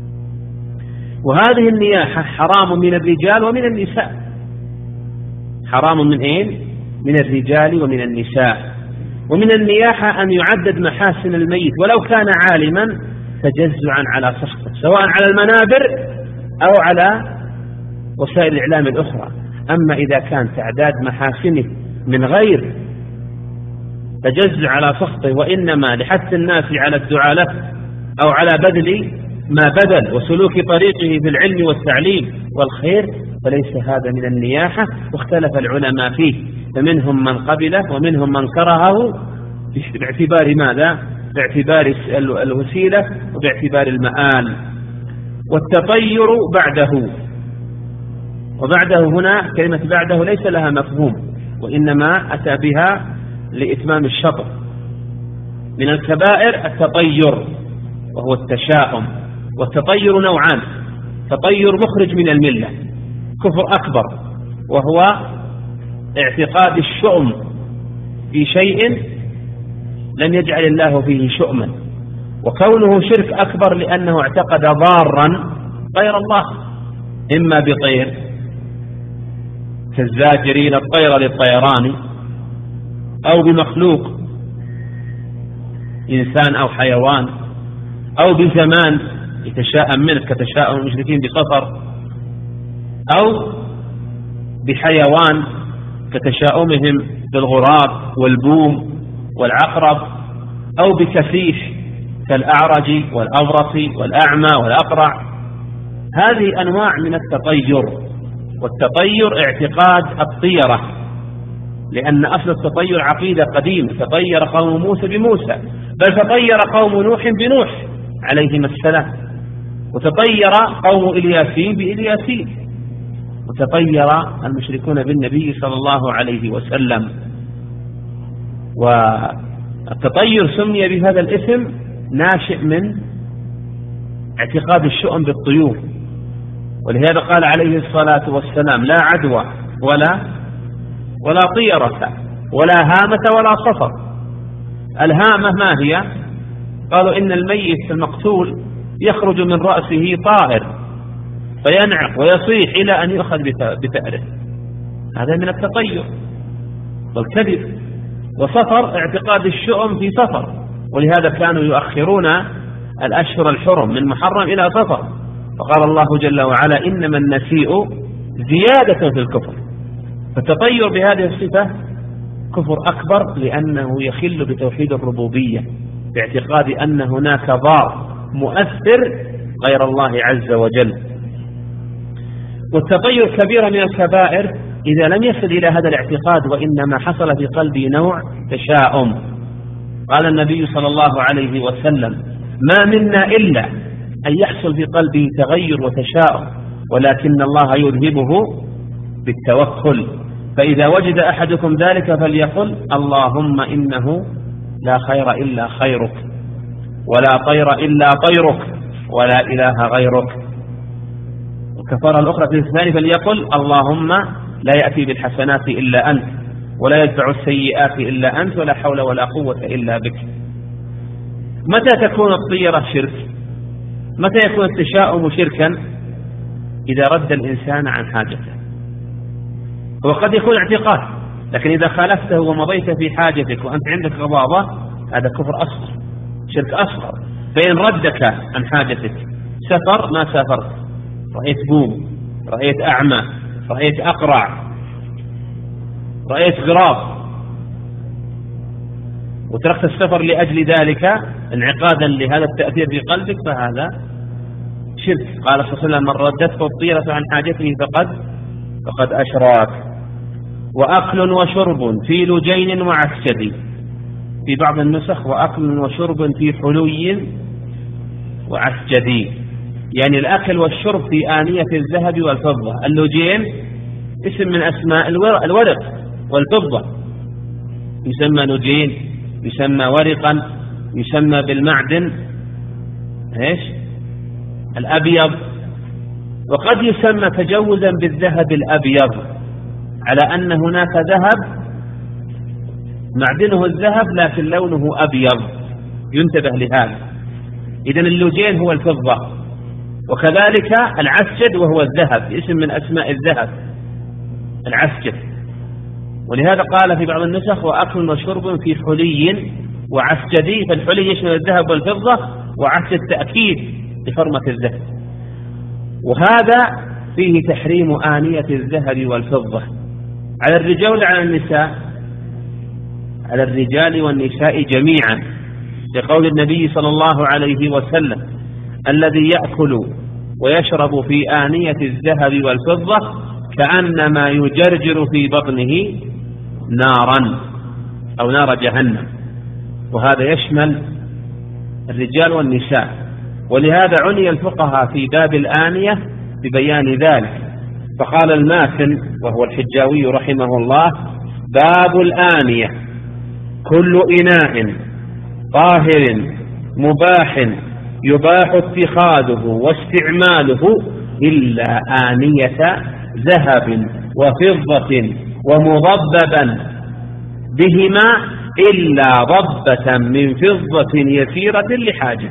وهذه النياحة حرام من الرجال ومن النساء. حرام من إيه؟ من الرجال ومن النساء. ومن النياحة أن يعدد محاسن الميت ولو كان عالما تجزعا على سخطه، سواء على المنابر أو على وسائل الإعلام الأخرى. أما إذا كان تعداد محاسنه من غير تجزع على سخطه وإنما لحث الناس على الدعاء له أو على بذل ما بذل وسلوك طريقه في العلم والتعليم والخير، فليس هذا من النياحة. واختلف العلماء فيه، فمنهم من قبله ومنهم من كرهه باعتبار ماذا؟ باعتبار الوسيلة وباعتبار المآل. والتطير بعده، وبعده هنا كلمة بعده ليس لها مفهوم، وإنما أتى بها لإتمام الشطر. من الكبائر التطير وهو التشاؤم. والتطير نوعان: تطير مخرج من الملة، كفر أكبر، وهو اعتقاد الشؤم في شيء لم يجعل الله فيه شؤما، وكونه شرك أكبر لأنه اعتقد ضارا غير الله، إما بطير كالزاجرين الطير للطيران، أو بمخلوق إنسان أو حيوان، أو بزمان يتشاءم منه كتشاؤم المشركين بصفر، أو بحيوان كتشاؤمهم بالغراب والبوم والعقرب، أو بكفيح كالأعرج والأبرص والأعمى والأقرع. هذه أنواع من التطير. والتطير اعتقاد الطيرة، لأن أصل التطير عقيدة قديمة. تطير قوم موسى بموسى، بل تطير قوم نوح بنوح عليهما السلام، وتطير قوم إلياسين بإلياسين، وتطير المشركون بالنبي صلى الله عليه وسلم. والتطير سمي بهذا الاسم ناشئ من اعتقاد الشؤم بالطيور، ولهذا قال عليه الصلاة والسلام: لا عدوى ولا طيرة ولا هامة ولا صفر. الهامة ما هي؟ قالوا إن الميت المقتول يخرج من رأسه طائر فينعق ويصيح إلى أن يؤخذ بثأره، هذا من التطير والكذب. وصفر اعتقاد الشؤم في صفر، ولهذا كانوا يؤخرون الأشهر الحرم من محرم إلى صفر، فقال الله جل وعلا: إنما النسيء زيادة في الكفر. فالتطير بهذه الصفة كفر أكبر، لأنه يخل بتوحيد الربوبية باعتقاد أن هناك ضار مؤثر غير الله عز وجل. والتطير كبيرة من الكبائر إذا لم يصل إلى هذا الاعتقاد، وإنما حصل في قلبه نوع تشاؤم. قال النبي صلى الله عليه وسلم: ما منا إلا أن يحصل في قلبه تغير وتشاؤم، ولكن الله يذهبه بالتوكل. فإذا وجد أحدكم ذلك فليقل: اللهم إنه لا خير إلا خيرك. ولا طير إلا طيرك ولا إله غيرك. الكفارة الأخرى في الثاني فليقل اللهم لا يأتي بالحسنات إلا أنت ولا يدفع السيئات إلا أنت ولا حول ولا قوة إلا بك. متى تكون الطيرة شرك؟ متى يكون التشاؤم شركا؟ إذا رد الإنسان عن حاجته. هو قد يكون اعتقاد، لكن إذا خالفته ومضيت في حاجتك وأنت عندك غضاضة هذا كفر أصغر، شرك أصغر. فإن ردك عن حاجتك سفر ما سافرت، رأيت بوم، رأيت أعمى، رأيت أقرع، رأيت غراب، وتركت السفر لأجل ذلك انعقادا لهذا التأثير في قلبك فهذا شرك. قال صلى الله عليه وسلم من ردته الطيرة عن حاجته فقد أشراك. وأكل وشرب في لجين وعسجد، في بعض النسخ وأكل وشرب في حلي وعسجد، يعني الأكل والشرب في آنية الذهب والفضة. اللجين اسم من أسماء الورق والفضة، يسمى لجين، يسمى ورقا، يسمى بالمعدن الأبيض، وقد يسمى تجوزا بالذهب الأبيض على أن هناك ذهب معدنه الذهب لكن لونه أبيض، ينتبه لهذا. إذن اللجين هو الفضة، وكذلك العسجد وهو الذهب، اسم من أسماء الذهب العسجد. ولهذا قال في بعض النسخ وأكل وشرب في حلي وعسجدي، فالحلي يشمل الذهب والفضة، وعسجد تأكيد لحرمة الذهب. وهذا فيه تحريم آنية الذهب والفضة على الرجال وعلى النساء، على الرجال والنساء جميعا، لقول النبي صلى الله عليه وسلم الذي يأكل ويشرب في آنية الذهب والفضة كأنما يجرجر في بطنه نارا أو نار جهنم. وهذا يشمل الرجال والنساء. ولهذا عني الفقهاء في باب الآنية ببيان ذلك، فقال الماتن وهو الحجاوي رحمه الله باب الآنية كل إناء طاهر مباح يباح اتخاذه واستعماله إلا آنية ذهب وفضة ومضببا بهما إلا ضبة من فضة يسيرة لحاجة.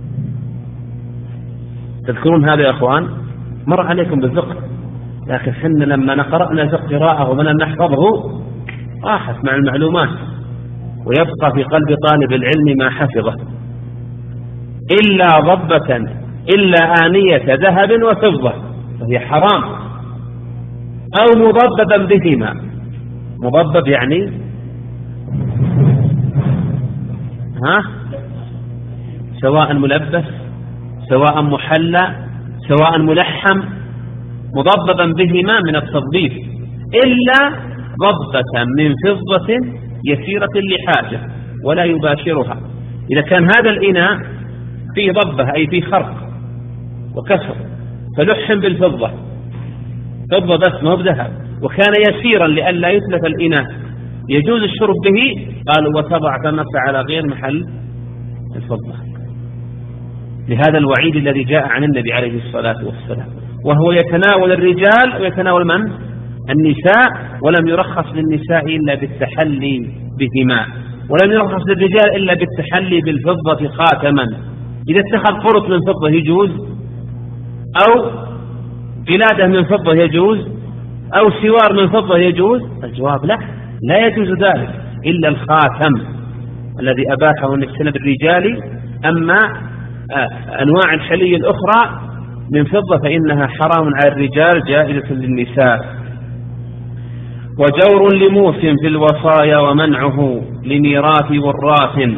تذكرون هذا يا أخوان؟ مر عليكم بالفقه، لكن حنا لما نقرأنا قراءة ومن نحفظه راحت مع المعلومات، ويبقى في قلب طالب العلم ما حفظه. إلا ضبة، إلا آنية ذهب وفضة فهي حرام، أو مضببا بهما. مضبب يعني سواء ملبس سواء محلى سواء ملحم، مضببا بهما من التضبيب، إلا ضبة من فضة يسيرة لحاجة ولا يباشرها. إذا كان هذا الإناء فيه ضبة أي فيه خرق وكسر فلحم بالفضة، فضة بس ما هو بذهب، وكان يسيرا لئلا يتلف الإناء يجوز الشرب به، قالوا وتضع فمك على غير محل الفضة. لهذا الوعيد الذي جاء عن النبي عليه الصلاة والسلام، وهو يتناول الرجال ويتناول من؟ النساء، ولم يرخص للنساء إلا بالتحلي بهما، ولم يرخص للرجال إلا بالتحلي بالفضة خاتما. إذا اتخذ قرط من فضة يجوز، أو قلادة من فضة يجوز، أو سوار من فضة يجوز. الجواب لا يجوز ذلك إلا الخاتم الذي أباحه النبي بالرجال. أما أنواع الحلي الأخرى من فضة فإنها حرام على الرجال جائزة للنساء. وجور لموس في الوصايا ومنعه لميراث وراث،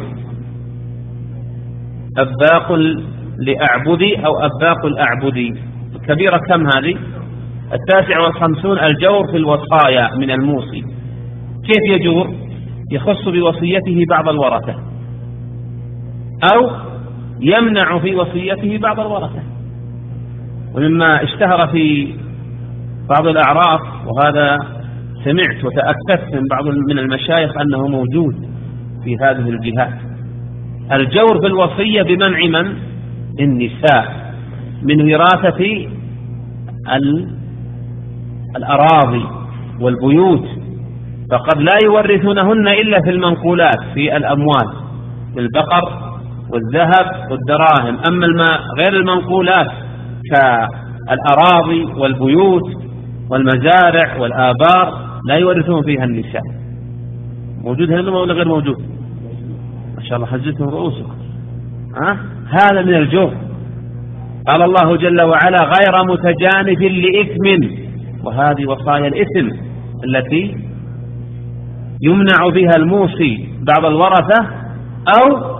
أباق لأعبدي أو أباق الأعبدي. كبيرة كم هذه؟ 59 الجور في الوصايا من الموصي. كيف يجور؟ يخص بوصيته بعض الورثة، أو يمنع في وصيته بعض الورثة. ومما اشتهر في بعض الأعراف، وهذا سمعت وتأكدت من بعض من المشايخ أنه موجود في هذه الجهات، الجور في الوصية بمنع من؟ النساء من وراثة الأراضي والبيوت، فقد لا يورثونهن إلا في المنقولات في الأموال، في البقر والذهب والدراهم. أما غير المنقولات كالأراضي والبيوت والمزارع والآبار لا يورثون فيها النساء. موجود هنا ولا غير موجود؟ ما شاء الله حزتهم رؤوسكم. هذا من الجور. قال الله جل وعلا غير متجانف لإثم، وهذه وصايا الإثم التي يمنع بها الموصي بعض الورثة أو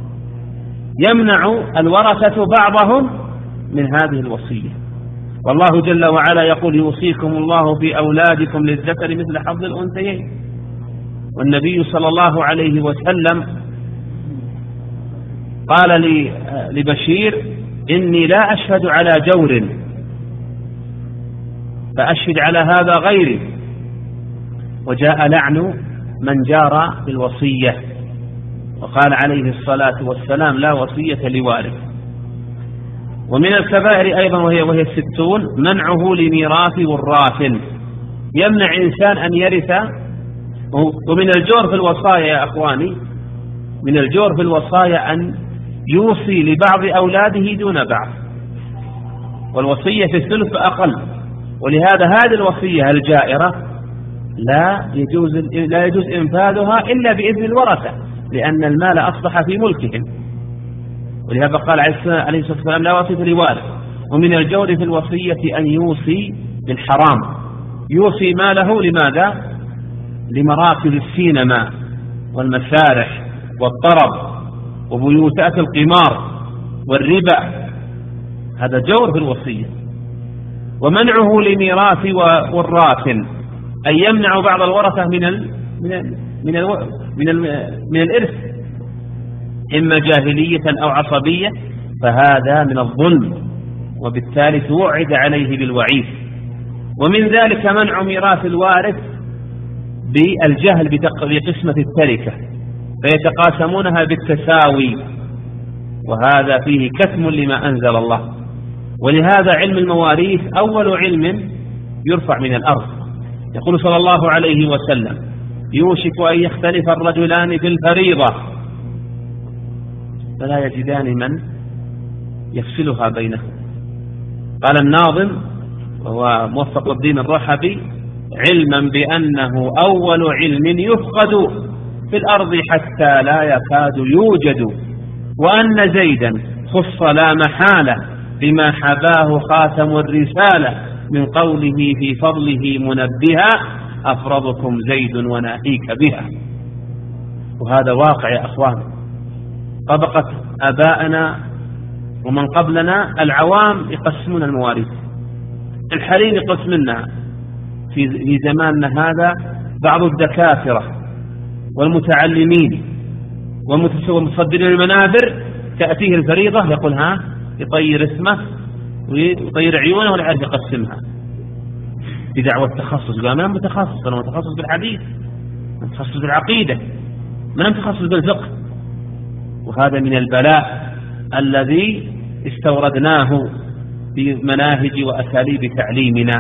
يمنع الورثة بعضهم من هذه الوصية. والله جل وعلا يقول يوصيكم الله في أولادكم للذكر مثل حظ الأنثيين. والنبي صلى الله عليه وسلم قال لبشير إني لا أشهد على جور فأشهد على هذا غيري، وجاء لعن من جار بالوصية، وقال عليه الصلاة والسلام لا وصية لوارث. ومن الكبائر أيضا وهي 60 منعه لميراث وراث، يمنع إنسان أن يرث. ومن الجور في الوصايا يا أخواني، من الجور في الوصايا أن يوصي لبعض أولاده دون بعض، والوصية في الثلث أقل. ولهذا هذه الوصية الجائرة لا يجوز إنفاذها إلا بإذن الورثة، لأن المال أصبح في ملكهم. ولهذا قال عليه الصلاة والسلام لا وصية لوارث. ومن الجور في الوصية أن يوصي بالحرام، يوصي ماله لماذا؟ لمراكز السينما والمسارح والطرب وبيوتات القمار والربا، هذا جور في الوصية. ومنعه لميراث وراث أن يمنع بعض الورثة من الإرث إما جاهلية أو عصبية، فهذا من الظلم، وبالتالي توعد عليه بالوعيد. ومن ذلك منع ميراث الوارث بالجهل بقسمة التركة، فيتقاسمونها بالتساوي، وهذا فيه كتم لما أنزل الله. ولهذا علم المواريث أول علم يرفع من الأرض. يقول صلى الله عليه وسلم يوشك أن يختلف الرجلان في الفريضة فلا يجدان من يفصلها بينهم. قال الناظم وهو موفق الدين الرحبي علما بأنه أول علم يفقد في الأرض حتى لا يكاد يوجد، وأن زيدا خص لا محالة بما حباه خاتم الرسالة من قوله في فضله منبها أفرضكم زيد وناهيك بها. وهذا واقع يا أخوان. طبقة آبائنا ومن قبلنا العوام يقسمون المواريث، الحريم يقسمنا في زماننا هذا بعض الدكاترة والمتعلمين والمتصدرين المنابر تأتيه الفريضة يقول ها يطير اسمه ويطير عيونه ولا يعرف يقسمها بدعوة التخصص. قال أنا متخصص، أنا متخصص بالحديث، متخصص بالعقيدة، ما متخصص بالفقه. وهذا من البلاء الذي استوردناه في مناهج وأساليب تعليمنا.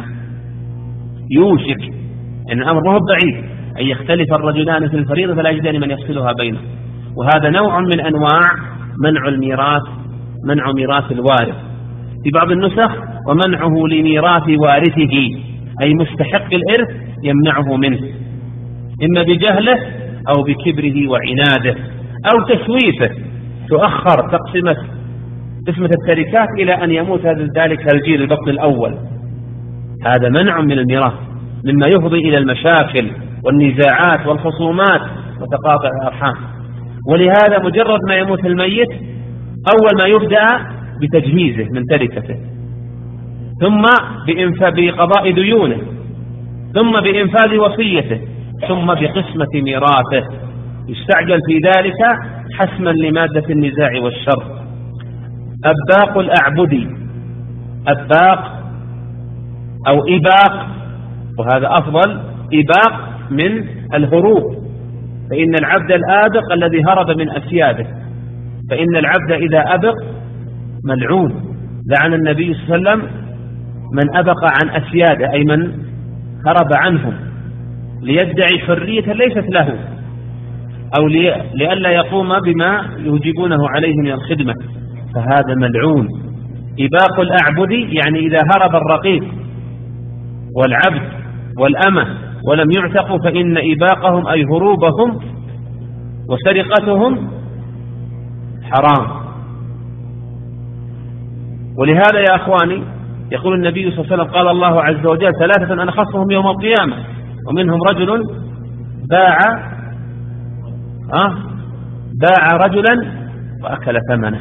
يوشك أن الأمر ما هو بعيد أن يختلف الرجلان في الفريضة فلا يجدان من يفصلها بينهم. وهذا نوع من أنواع منع الميراث، منع ميراث الوارث. في بعض النسخ ومنعه لميراث وارثه، أي مستحق الإرث يمنعه منه إما بجهله أو بكبره وعناده أو تسويفه، تؤخر قسمة التركات إلى أن يموت ذلك الجيل البطن الأول. هذا منع من الميراث مما يفضي إلى المشاكل والنزاعات والخصومات وتقاطع الأرحام. ولهذا مجرد ما يموت الميت أول ما يبدأ بتجهيزه من تركته، ثم بقضاء ديونه، ثم بإنفاذ وصيته، ثم بقسمة ميراثه. يستعجل في ذلك حسما لمادة النزاع والشر. أباق الأعبدي، أباق أو إباق، وهذا أفضل، إباق من الهروب، فإن العبد الآبق الذي هرب من أسياده فإن العبد إذا أبق ملعون. لعن النبي صلى الله عليه وسلم من أبق عن أسياده، أي من هرب عنهم ليدعي حرية ليست له، أو لئلا يقوم بما يوجبونه عليه من الخدمة، فهذا ملعون. إباق الأعبد يعني إذا هرب الرقيق والعبد والأمة ولم يعتقوا فإن إباقهم أي هروبهم وسرقتهم حرام. ولهذا يا أخواني يقول النبي صلى الله عليه وسلم قال الله عز وجل 3 أنا أخصهم يوم القيامة، ومنهم رجل باع رجلا وأكل ثمنه.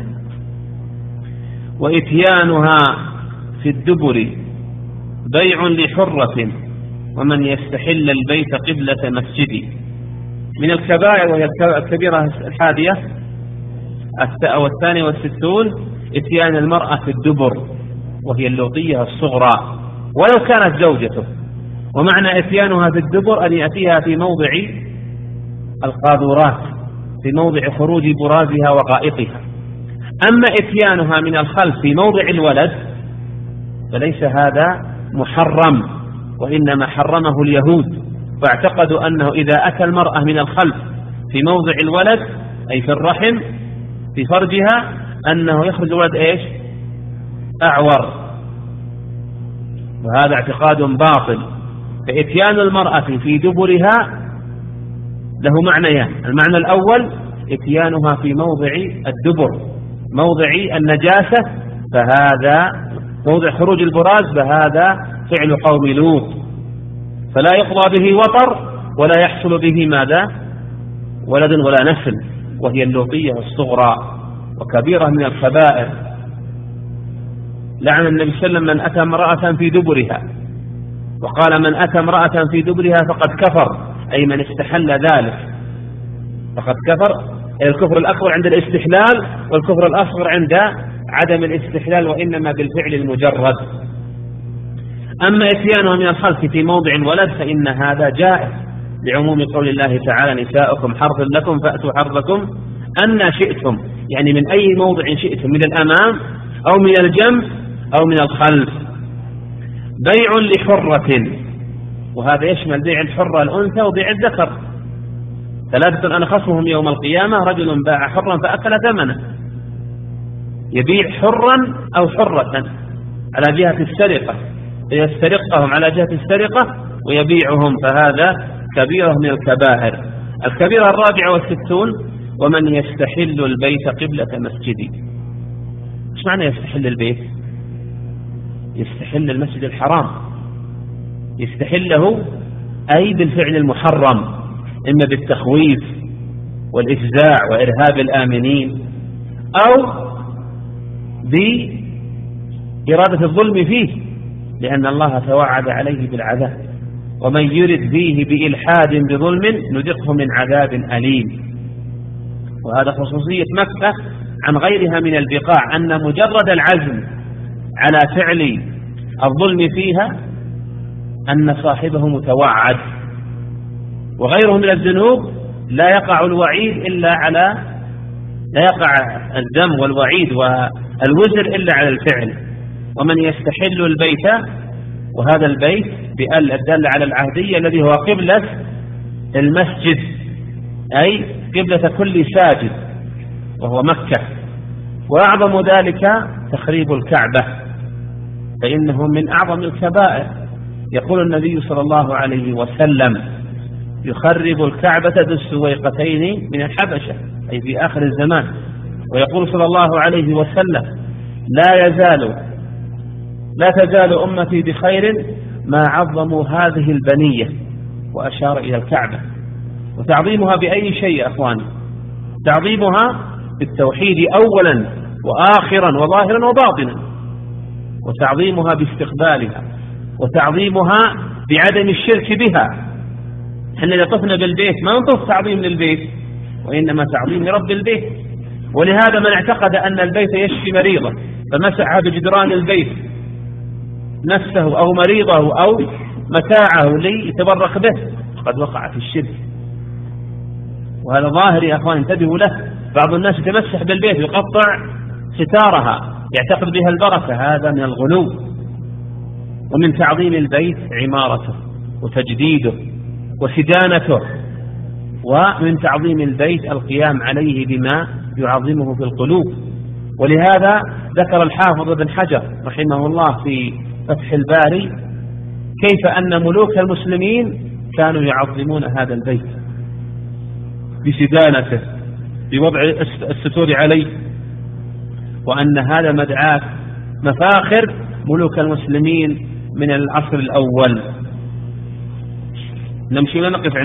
وإتيانها في الدبر بيع لحرة ومن يستحل البيت قبلة مسجدي. من الكبائر وهي الكبيرة 62 إتيان المرأة في الدبر، وهي اللوطية الصغرى ولو كانت زوجته. ومعنى إتيانها في الدبر أن يأتيها في موضع القاذورات، في موضع خروج برازها وغائطها. أما إتيانها من الخلف في موضع الولد فليس هذا محرم، وإنما حرمه اليهود، فاعتقدوا أنه إذا أتى المرأة من الخلف في موضع الولد أي في الرحم في فرجها أنه يخرج الولد إيش؟ أعور، وهذا اعتقاد باطل. فإتيان المرأة في دبرها له معنيان: المعنى الأول إتيانها في موضع الدبر، موضع النجاسة، فهذا موضع خروج البراز، فهذا فعل قوم لوط، فلا يقضى به وطر ولا يحصل به ماذا؟ ولد ولا نسل، وهي اللوطية الصغرى وكبيرة من الكبائر. لعن النبي صلى الله عليه وسلم من أتى امرأة في دبرها، وقال من أتى امرأة في دبرها فقد كفر، أي من استحل ذلك فقد كفر. الكفر الأكبر عند الاستحلال، والكفر الأصغر عند عدم الاستحلال وإنما بالفعل المجرد. أما إتيانها من الخلف في موضع الولد فإن هذا جائز لعموم قول الله تعالى نساؤكم حرث لكم فأتوا حرثكم أن شئتم، يعني من أي موضع شئتم، من الأمام أو من الجنب أو من الخلف. بيع لحرة، وهذا يشمل بيع الحرة الأنثى وبيع الذكر. 3 أنا خصمهم يوم القيامة: رجل باع حرا فأكل ثمنه، يبيع حرا أو حرة على جهة السرقة، يسترقهم على جهة السرقة ويبيعهم، فهذا كبيرة من الكبائر. الكبيرة 64 ومن يستحل البيت قبلة مسجدي. ايش معنى يستحل البيت؟ يستحل المسجد الحرام، يستحله أي بالفعل المحرم، إما بالتخويف والإفزاع وإرهاب الآمنين، أو بإرادة الظلم فيه، لأن الله توعد عليه بالعذاب: ومن يرد فيه بإلحاد بظلم نذقه من عذاب أليم. وهذا خصوصية مكة عن غيرها من البقاع، أن مجرد العزم على فعل الظلم فيها أن صاحبه متوعد، وغيره من الذنوب لا يقع الوعيد إلا على، لا يقع الذم والوعيد والوزر إلا على الفعل. ومن يستحل البيت، وهذا البيت بأل الدل على العهدية الذي هو قبلة المسجد، أي قبلة كل ساجد، وهو مكة. وأعظم ذلك تخريب الكعبة، فإنه من أعظم الكبائر. يقول النبي صلى الله عليه وسلم: يخرب الكعبة ذو السويقتين من الحبشة، أي في آخر الزمان. ويقول صلى الله عليه وسلم: لا تزال أمتي بخير ما عظموا هذه البنية، وأشار إلى الكعبة. وتعظيمها بأي شيء يا أخواني؟ تعظيمها بالتوحيد أولا وآخرا وظاهرا وباطنا، وتعظيمها باستقبالها، وتعظيمها بعدم الشرك بها. احنا إذا طفنا بالبيت ما نطف تعظيم للبيت، وإنما تعظيم لرب البيت. ولهذا من اعتقد أن البيت يشفي مريضه فمسح بجدران البيت نفسه أو مريضه أو متاعه ليتبرك به، قد وقع في الشرك. وهذا ظاهر يا أخوان، انتبهوا له، بعض الناس يتمسح بالبيت ويقطع ستارها يعتقد بها البركة، هذا من الغلو. ومن تعظيم البيت عمارته وتجديده وسدانته، ومن تعظيم البيت القيام عليه بما يعظمه في القلوب. ولهذا ذكر الحافظ ابن حجر رحمه الله في فتح الباري كيف أن ملوك المسلمين كانوا يعظمون هذا البيت بسدانته بوضع الستور عليه، وأن هذا مدعاة مفاخر ملوك المسلمين من العصر الأول. نمشي ونقف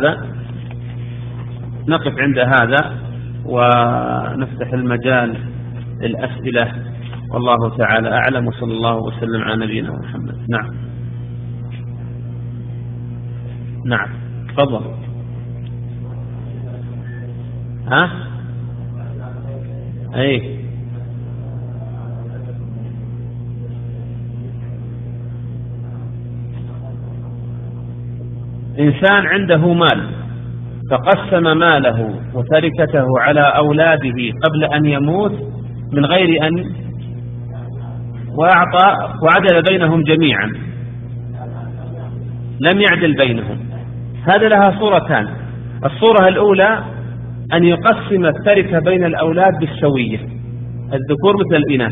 عند هذا ونفتح المجال للأسئلة، والله تعالى أعلم، وصلى الله وسلم على نبينا محمد. نعم تفضل. أي إنسان عنده مال فقسم ماله وتركته على أولاده قبل أن يموت من غير أن وعدل بينهم جميعا، لم يعدل بينهم. هذا لها صورتان. الصورة الأولى أن يقسم التركة بين الأولاد بالسوية، الذكور مثل الإناث.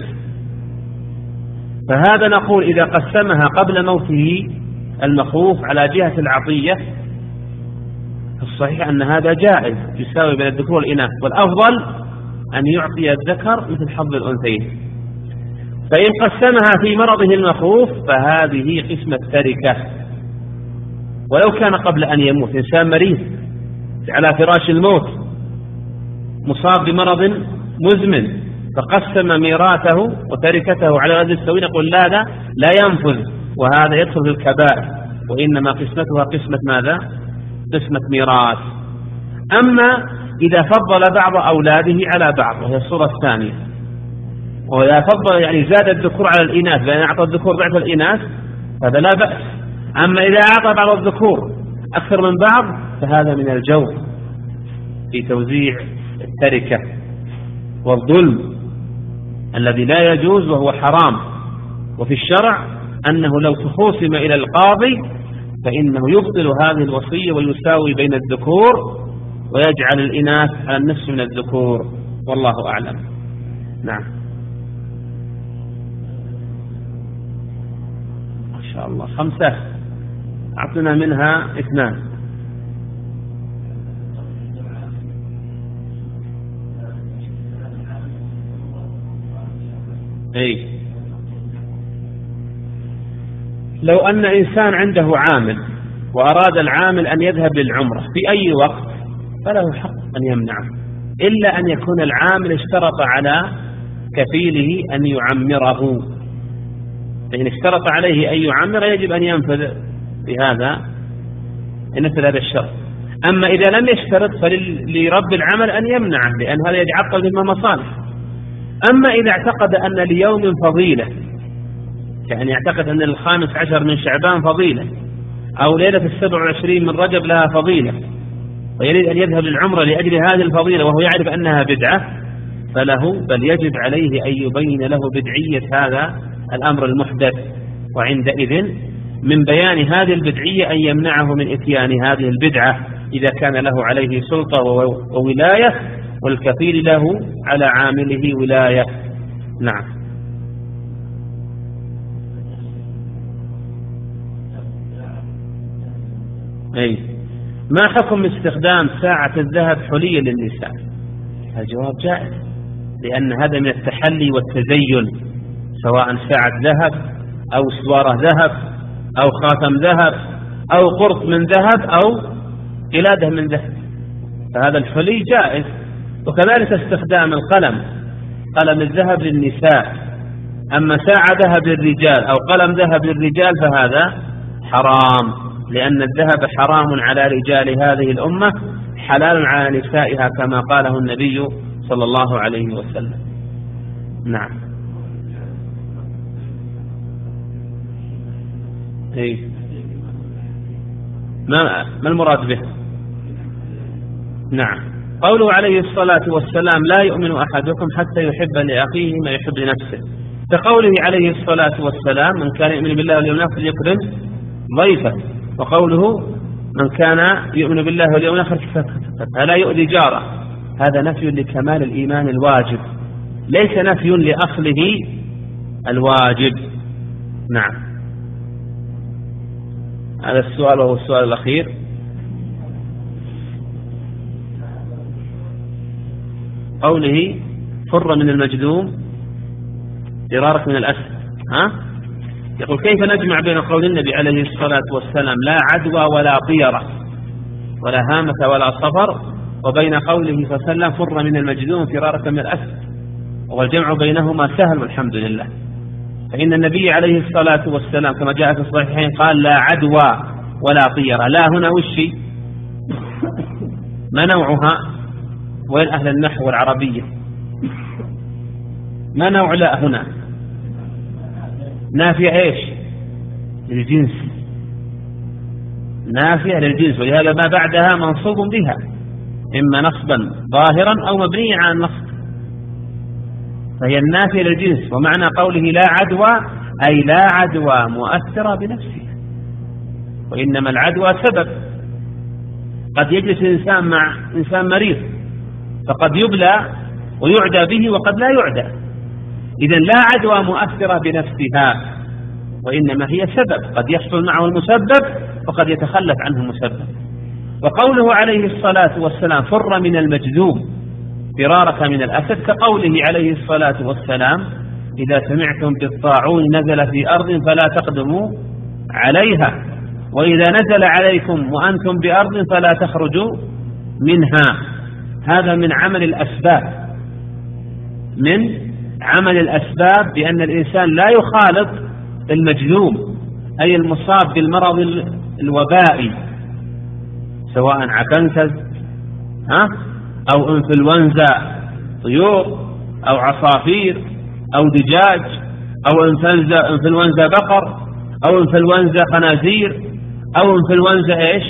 فهذا نقول إذا قسمها قبل موته المخوف على جهة العطية الصحيح أن هذا جائز يساوي بين الذكور والإناث، والأفضل أن يعطي الذكر مثل حظ الأنثيين. فإن قسمها في مرضه المخوف فهذه قسمة تركة، ولو كان قبل أن يموت. إنسان مريض على فراش الموت مصاب بمرض مزمن فقسم ميراثه وتركته على هذه السوية، نقول لا ينفذ، وهذا يدخل في الكبائر، وإنما قسمتها قسمة ماذا؟ قسمة ميراث. أما إذا فضل بعض أولاده على بعض وهي الصورة الثانية، وإذا فضل يعني زاد الذكور على الإناث لأن أعطى الذكور ضعف الإناث هذا لا بأس. أما إذا أعطى بعض الذكور أكثر من بعض فهذا من الجور في توزيع التركة والظلم الذي لا يجوز وهو حرام. وفي الشرع أنه لو تخوصم إلى القاضي فإنه يبطل هذه الوصية ويساوي بين الذكور ويجعل الإناث على النصف من الذكور، والله أعلم. نعم ما شاء الله 5 أعطنا منها 2. أي لو أن إنسان عنده عامل وأراد العامل أن يذهب للعمرة في أي وقت فله حق أن يمنعه، إلا أن يكون العامل اشترط على كفيله أن يعمره. فإن اشترط عليه أن يعمر يجب أن ينفذ بهذا ينفذ هذا الشرط. أما إذا لم يشترط فلرب العمل أن يمنعه، لأن هذا يتعطل بما مصالح. أما إذا اعتقد أن ليوم فضيلة، يعني يعتقد أن 15 من شعبان فضيلة، أو ليلة 27 من رجب لها فضيلة، ويريد أن يذهب للعمرة لأجل هذه الفضيلة وهو يعرف أنها بدعة، فله بل يجب عليه أن يبين له بدعية هذا الأمر المحدث، وعندئذ من بيان هذه البدعية أن يمنعه من إتيان هذه البدعة إذا كان له عليه سلطة وولاية، والكفيل له على عامله ولاية. نعم أي ما حكم استخدام ساعة الذهب حليا للنساء؟ الجواب جائز، لأن هذا من التحلي والتزين، سواء ساعة ذهب أو سوارة ذهب أو خاتم ذهب أو قرط من ذهب أو قلادة من ذهب، فهذا الحلي جائز. وكذلك استخدام قلم الذهب للنساء. أما ساعة ذهب للرجال أو قلم ذهب للرجال فهذا حرام، لأن الذهب حرام على رجال هذه الأمة حلال على نسائها كما قاله النبي صلى الله عليه وسلم. نعم إيه. ما المراد به؟ نعم قوله عليه الصلاة والسلام لا يؤمن أحدكم حتى يحب لأخيه ما يحب لنفسه، كقوله عليه الصلاة والسلام من كان يؤمن بالله واليوم الآخر فليكرم ضيفه، وقوله من كان يؤمن بالله واليوم الآخر فلا يؤذي جاره. هذا نفي لكمال الإيمان الواجب، ليس نفي لأصله الواجب. نعم. هذا السؤال وهو السؤال الأخير. قوله فر من المجذوم فرارك من الأسد، يقول كيف نجمع بين قول النبي عليه الصلاة والسلام لا عدوى ولا طيرة ولا هامة ولا صفر، وبين قوله صلى الله عليه وسلم فر من المجذوم فرارك من الأسد، والجمع بينهما سهل والحمد لله. فإن النبي عليه الصلاة والسلام كما جاء في الصحيحين قال لا عدوى ولا طيرة. لا هنا وشي ما نوعها؟ وين أهل النحو والعربية؟ ما نوع لا هنا؟ نافية ايش؟ للجنس، نافية للجنس، ولهذا ما بعدها منصوب بها إما نصبا ظاهرا أو مبنيا على النصب، فهي النافية للجنس. ومعنى قوله لا عدوى أي لا عدوى مؤثرة بنفسها، وإنما العدوى سبب. قد يجلس الإنسان مع إنسان مريض فقد يبلى ويعدى به وقد لا يعدى، إذن لا عدوى مؤثرة بنفسها، وإنما هي سبب، قد يحصل معه المسبب وقد يتخلف عنه المسبب. وقوله عليه الصلاة والسلام فر من المجذوم فرارك من الأسد، كقوله عليه الصلاة والسلام إذا سمعتم بالطاعون نزل في أرض فلا تقدموا عليها، وإذا نزل عليكم وأنتم بأرض فلا تخرجوا منها. هذا من عمل الأسباب، من عمل الأسباب، بأن الإنسان لا يخالط المجذوم أي المصاب بالمرض الوبائي، سواء عكنسز أو انفلونزا طيور أو عصافير أو دجاج أو انفلونزا بقر أو انفلونزا خنازير أو انفلونزا ايش؟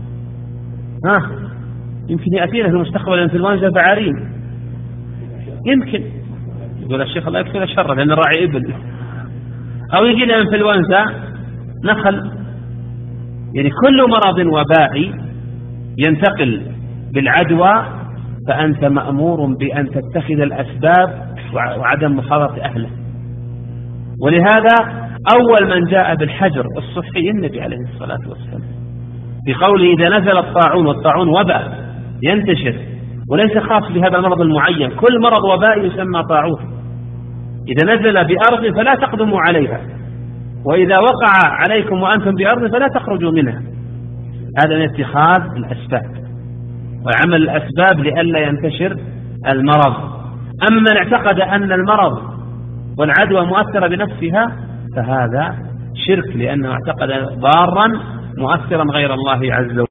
يمكن يأتينا في المستقبل انفلونزا بعارين، يمكن يقول الشيخ الله يكفينا شره لأن الراعي إبل، أو يجي لنا انفلونزا نخل. يعني كل مرض وبائي ينتقل بالعدوى فأنت مأمور بأن تتخذ الأسباب وعدم مخالطة أهله. ولهذا أول من جاء بالحجر الصحي النبي عليه الصلاة والسلام بقوله إذا نزل الطاعون، والطاعون وباء ينتشر وليس خاص بهذا المرض المعين، كل مرض وبائي يسمى طاعون. إذا نزل بأرض فلا تقدموا عليها، وإذا وقع عليكم وأنتم بأرض فلا تخرجوا منها. هذا من اتخاذ الأسباب وعمل الأسباب لئلا ينتشر المرض. أما من اعتقد أن المرض والعدوى مؤثرة بنفسها فهذا شرك، لأنه اعتقد ضارا مؤثرا غير الله عز وجل.